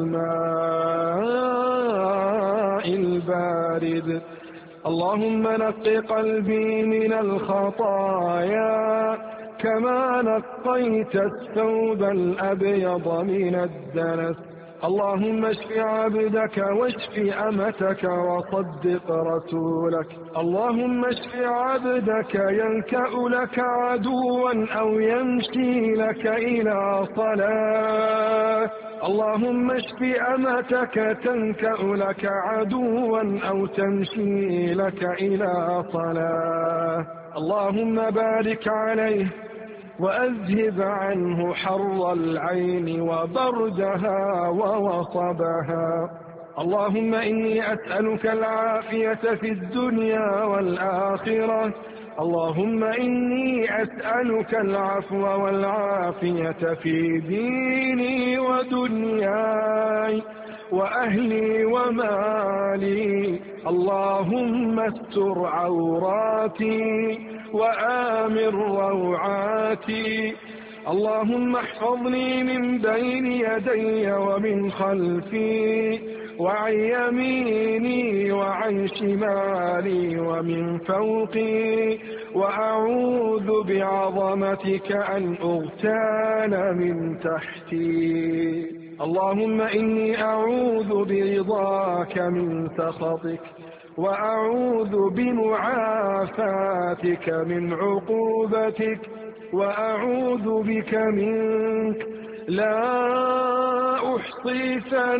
والماء البارد. اللهم نق قلبي من الخطايا كما نقيت الثوب الأبيض من الدنس. اللهم اشف عبدك واشف أمتك وصدق رسولك. اللهم اشف عبدك ينكأ لك عدوا أو يمشي لك إلى صلاة. اللهم اشف أمتك تنكأ لك عدوا أو تمشي لك إلى صلاة. اللهم بارك عليه وأذهب عنه حر العين وبردها ووصبها. اللهم إني أسألك العافية في الدنيا والآخرة. اللهم إني أسألك العفو والعافية في ديني ودنياي وأهلي ومالي. اللهم استر عوراتي وآمن روعاتي. اللهم احفظني من بين يدي ومن خلفي وعن يميني وعن شمالي ومن فوقي، وأعوذ بعظمتك أن أغتال من تحتي. اللهم إني أعوذ برضاك من سخطك وأعوذ بمعافاتك من عقوبتك، وأعوذ بك منك لا أحصي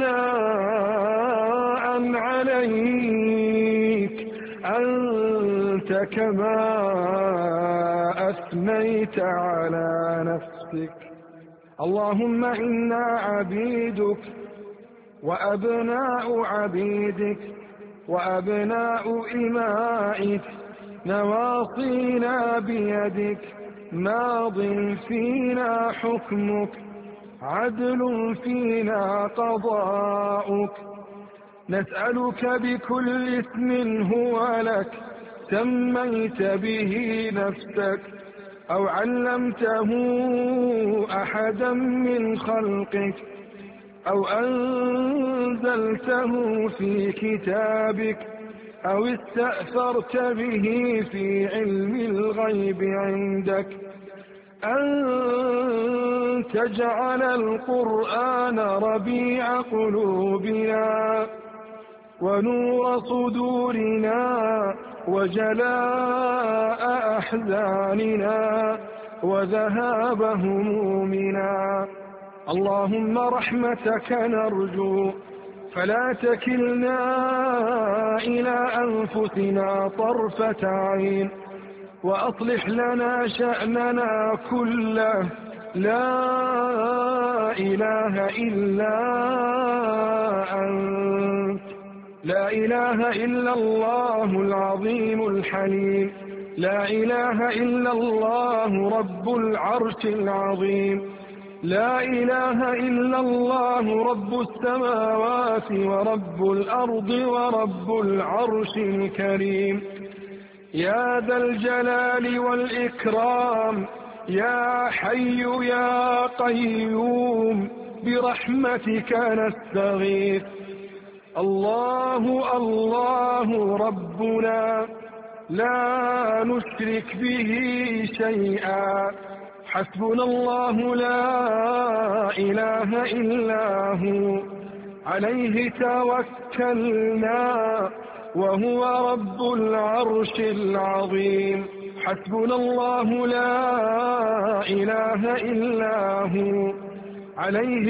ثناء عليك أنت كما أثنيت على نفسك. اللهم إنا عبيدك وأبناء عبيدك وأبناء إمائك، نواصينا بيدك، ماض فينا حكمك، عدل فينا قضاؤك. نسألك بكل اسم هو لك سميت به نفسك أو علمته أحدا من خلقك أو أنزلته في كتابك أو استأثرت به في علم الغيب عندك أن تجعل القرآن ربيع قلوبنا ونور صدورنا وجلاء أحزاننا وذهاب همومنا. اللهم رحمتك نرجو فلا تكلنا إلى أنفسنا طرفة عين، وأصلح لنا شأننا كله. لا إله إلا أنت، لا إله إلا الله العظيم الحليم، لا إله إلا الله رب العرش العظيم، لا إله إلا الله رب السماوات ورب الأرض ورب العرش الكريم. يا ذا الجلال والإكرام، يا حي يا قيوم، برحمتك نستغيث. الله الله ربنا لا نشرك به شيئا، حسبنا الله لا إله إلا هو، عليه توكلنا وهو رب العرش العظيم. حسبنا الله لا إله إلا هو، عليه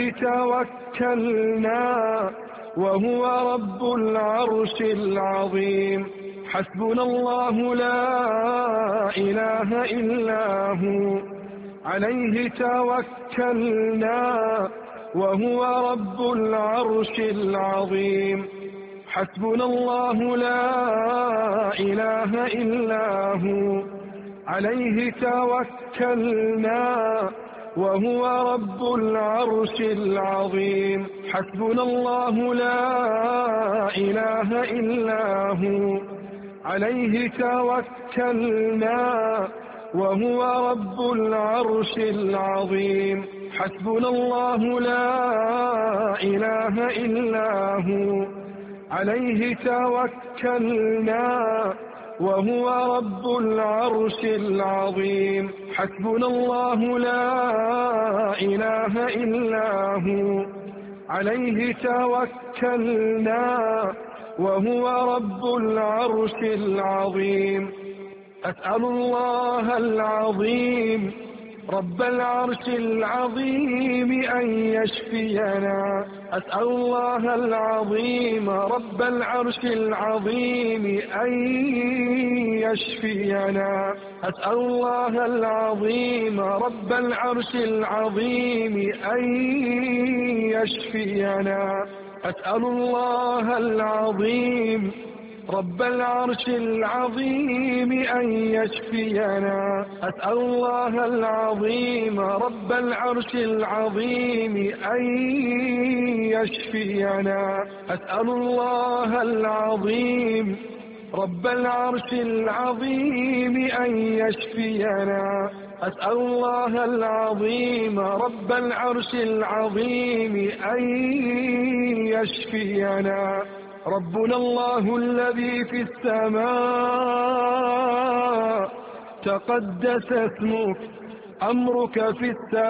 توكلنا وهو رب العرش العظيم. حسبنا الله لا إله إلا هو، عليه توكلنا وهو رب العرش العظيم. حسبنا الله لا إله إلا هو، عليه توكلنا وهو رب العرش العظيم. حسبنا الله لا إله إلا هو، عليه توكلنا وهو رب العرش العظيم. حسبنا الله لا إله إلا هو، عليه توكلنا وهو رب العرش العظيم. حسبنا الله لا إله إلا هو، عليه توكلنا وهو رب العرش العظيم. أسأل الله العظيم رب العرش العظيم أن يشفينا. أسأل الله العظيم رب العرش العظيم أن يشفينا. أسأل الله العظيم رب العرش العظيم أن يشفينا. أسأل الله العظيم رب العرش العظيم أن يشفينا. أسأل الله العظيم رب العرش العظيم أن يشفينا. أسأل الله العظيم رب العرش العظيم أن يشفينا. أسأل الله العظيم رب العرش العظيم أن يشفينا. ربنا الله الذي في السماء، تقدس اسمك، أمرك في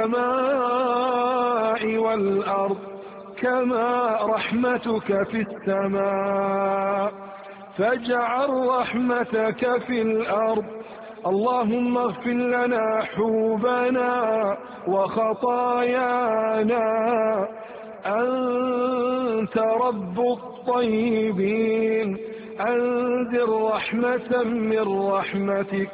السماء والأرض، كما رحمتك في السماء، فاجعل رحمتك في الأرض. اللهم اغفر لنا حوبنا وخطايانا، أنت رب الطيبين، أنزل رحمة من رحمتك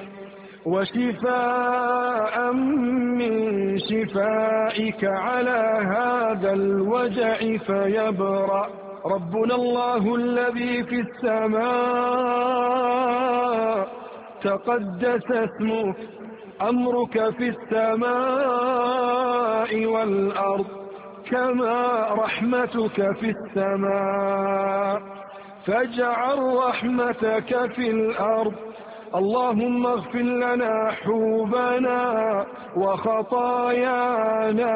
وشفاء من شفائك على هذا الوجع فيبرأ. ربنا الله الذي في السماء، تقدس اسمك، أمرك في السماء والأرض، كما رحمتك في السماء، فاجعل رحمتك في الأرض. اللهم اغفر لنا حوبنا وخطايانا،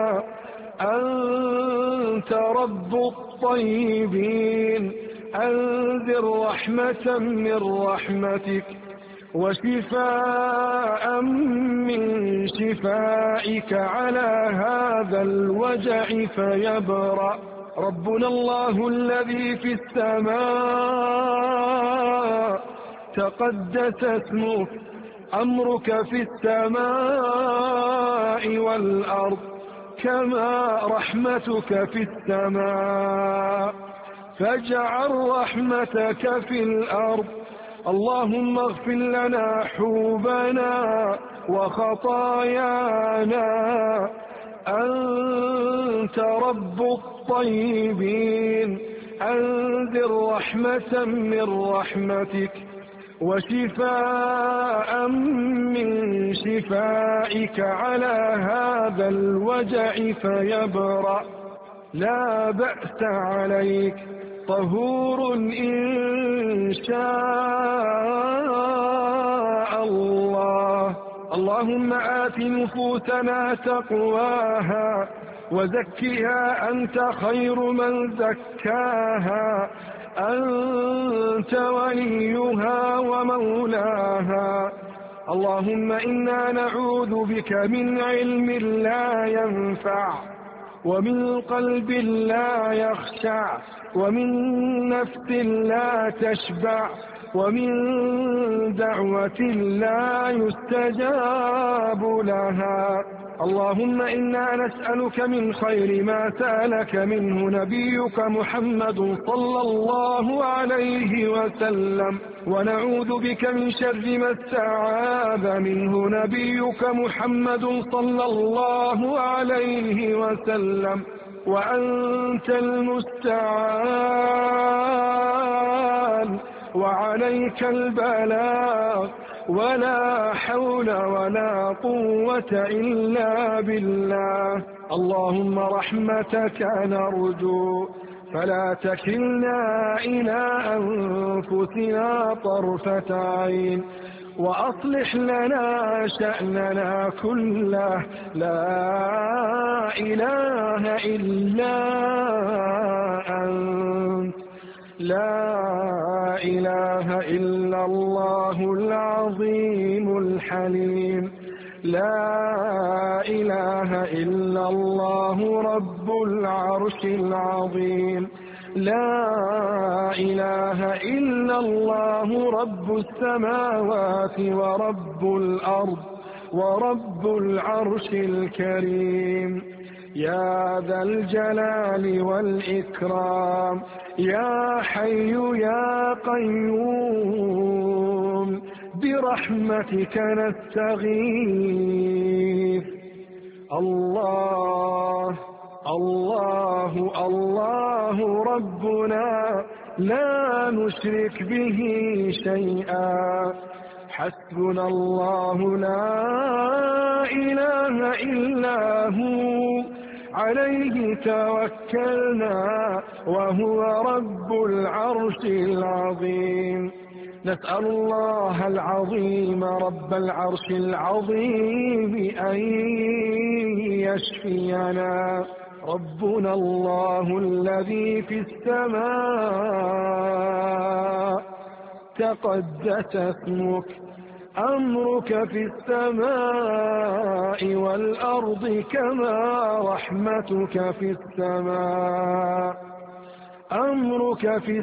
أنت رب الطيبين، أنزل رحمة من رحمتك وشفاء من شفائك على هذا الوجع فيبرأ. ربنا الله الذي في السماء، تقدس اسمك، أمرك في السماء والأرض كما رحمتك في السماء، فاجعل رحمتك في الأرض. اللهم اغفر لنا حوبنا وخطايانا، أنت رب الطيبين. أنزل رحمة من رحمتك وشفاء من شفائك على هذا الوجع فيبرأ. لا بأس عليك، طهور إن شاء الله. اللهم آت نفوسنا تقواها وزكها، أنت خير من زكاها، أنت وليها ومولاها. اللهم إنا نعوذ بك من علم لا ينفع، ومن قلب لا يخشع، ومن نفس لا تشبع، ومن دعوة لا يستجاب لها. اللهم إنا نسألك من خير ما سألك منه نبيك محمد صلى الله عليه وسلم، ونعوذ بك من شر ما استعاذ منه نبيك محمد صلى الله عليه وسلم، وأنت المستعان وعليك البلاغ، ولا حول ولا قوة إلا بالله. اللهم رحمتك نرجو، فلا تكلنا إلى أنفسنا طرفة عين، وأصلح لنا شأننا كله. لا إله إلا أنت، لا إله إلا الله العظيم الحليم، لا إله إلا الله رب العرش العظيم، لا إله إلا الله رب السماوات ورب الأرض ورب العرش الكريم. يا ذا الجلال والإكرام، يا حي يا قيوم، برحمتك نستغيث. الله الله الله ربنا، لا نشرك به شيئا، حسبنا الله لا إله إلا هو، عليه توكلنا وهو رب العرش العظيم. نسأل الله العظيم رب العرش العظيم أن يشفينا. ربنا الله الذي في السماء، تقدس اسمك، أمرك في السماء والأرض كما رحمتك في السماء، أمرك في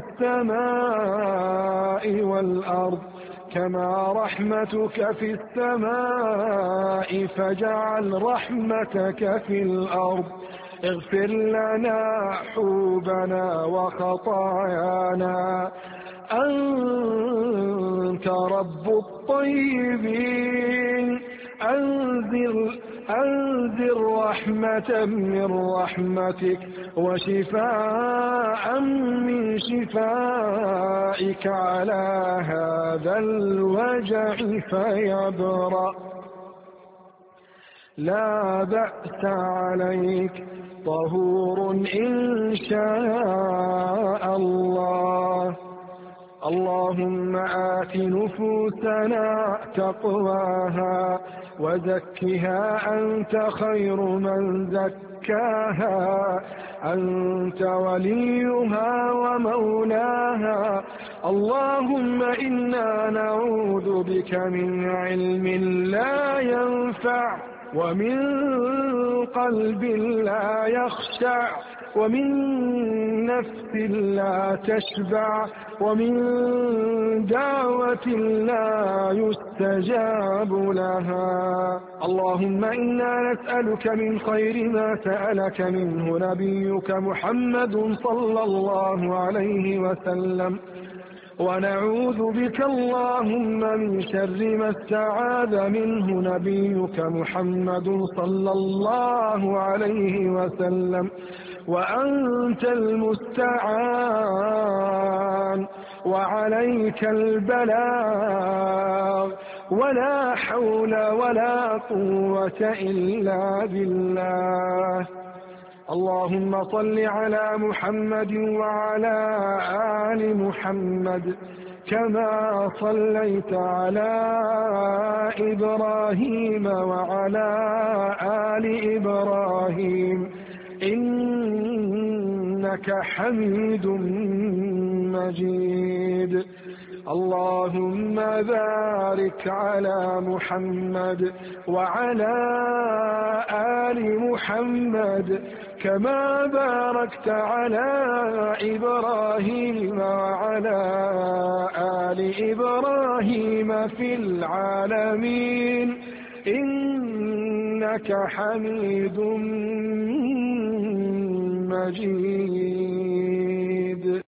السماء والأرض كما رحمتك في السماء، فاجعل رحمتك في الأرض. اغفر لنا حوبنا وخطايانا، أنت رب الطيبين. أنزل, أنزل رحمة من رحمتك وشفاء من شفائك على هذا الوجع فيبرأ. لا بأس عليك، طهور إن شاء الله. اللهم آت نفوسنا تقواها وزكها، أنت خير من زكاها، أنت وليها ومولاها. اللهم إنا نعوذ بك من علم لا ينفع، ومن قلب لا يخشع، ومن نفس لا تشبع ومن دعوة لا يستجاب لها. اللهم إنا نسألك من خير ما سألك منه نبيك محمد صلى الله عليه وسلم، ونعوذ بك اللهم من شر ما استعاذ منه نبيك محمد صلى الله عليه وسلم، وأنت المستعان وعليك البلاغ، ولا حول ولا قوة إلا بالله. اللهم صل على محمد وعلى آل محمد كما صليت على إبراهيم وعلى آل إبراهيم إنك حميد مجيد. اللهم بارك على محمد وعلى آل محمد كما باركت على إبراهيم وعلى آل إبراهيم في العالمين إنك حميد مجيد.